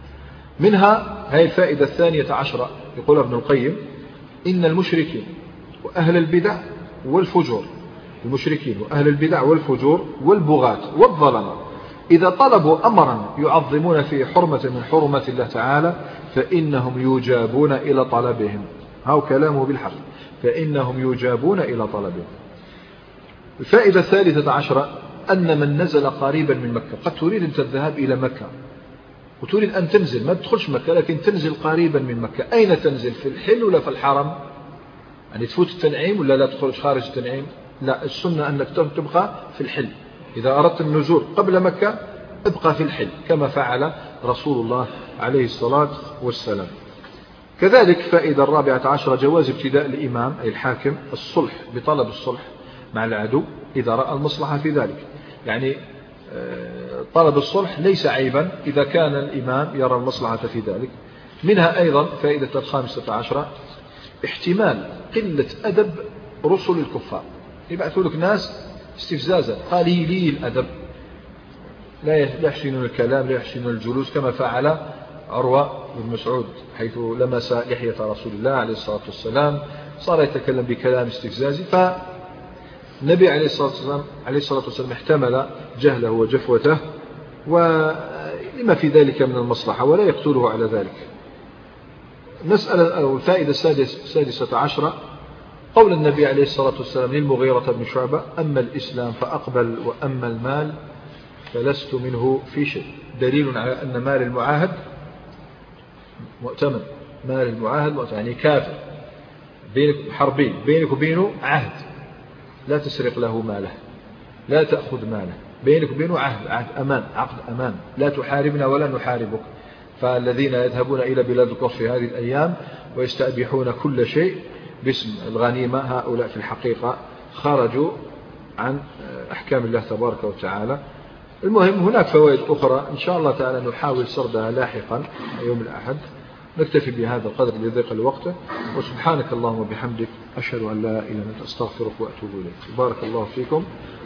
[SPEAKER 2] منها هذه الفائدة الثانية عشرة يقول ابن القيم إن المشركين وأهل البدع والفجور، المشركين وأهل البدع والفجور والبغاة والظلمة إذا طلبوا أمرا يعظمون فيه حرمة من حرمة الله تعالى فإنهم يجابون إلى طلبهم. هاو كلامه بالحق، فإنهم يجابون إلى طلبهم. الفائدة الثالثة عشرة أن من نزل قريبا من مكة، قد تريد أنت الذهاب إلى مكة وتريد أن تنزل، ما تدخلش مكة لكن تنزل قريبا من مكة. أين تنزل؟ في الحل ولا في الحرم؟ يعني تفوت التنعيم ولا لا تخرج خارج التنعيم؟ لا، السنة أنك تبقى في الحل. إذا أردت النزول قبل مكة ابقى في الحل كما فعل رسول الله عليه الصلاة والسلام. كذلك فائدة الرابعة عشرة جواز ابتداء الإمام أي الحاكم الصلح بطلب الصلح مع العدو إذا رأى المصلحة في ذلك. يعني طلب الصلح ليس عيبا إذا كان الإمام يرى المصلحة في ذلك. منها أيضا فائدة الخامسة عشرة احتمال قلة أدب رسل الكفار، يبعثوا لك ناس استفزازا قليلي الأدب، لا يحسنون الكلام لا يحسنون الجلوس، كما فعل عروة بن مسعود حيث لمس لحية رسول الله عليه الصلاة والسلام صار يتكلم بكلام استفزازي، فالنبي عليه الصلاة والسلام عليه الصلاة والسلام احتمل جهله وجفوته ولما في ذلك من المصلحة ولا يقتله على ذلك. مسألة أو الفائدة السادسة عشرة قول النبي عليه الصلاة والسلام للمغيرة بن شعبة أما الإسلام فأقبل وأما المال فلست منه في شيء، دليل على أن مال المعاهد مؤتمن، مال المعاهد مؤتمن يعني كافر بينك حربين بينك وبينه عهد، لا تسرق له ماله لا تأخذ ماله، بينك وبينه عهد عهد أمان عقد أمان، لا تحاربنا ولا نحاربك. فالذين يذهبون إلى بلاد الكفر في هذه الأيام ويستأبيحون كل شيء باسم الغنيمة هؤلاء في الحقيقة خرجوا عن أحكام الله تبارك وتعالى. المهم هناك فوائد أخرى إن شاء الله تعالى نحاول سردها لاحقا يوم الأحد. نكتفي بهذا القدر لضيق الوقت، وسبحانك اللهم وبحمدك أشهد أن لا إله إلا أنت أستغفرك وأتوب إليك. بارك الله فيكم.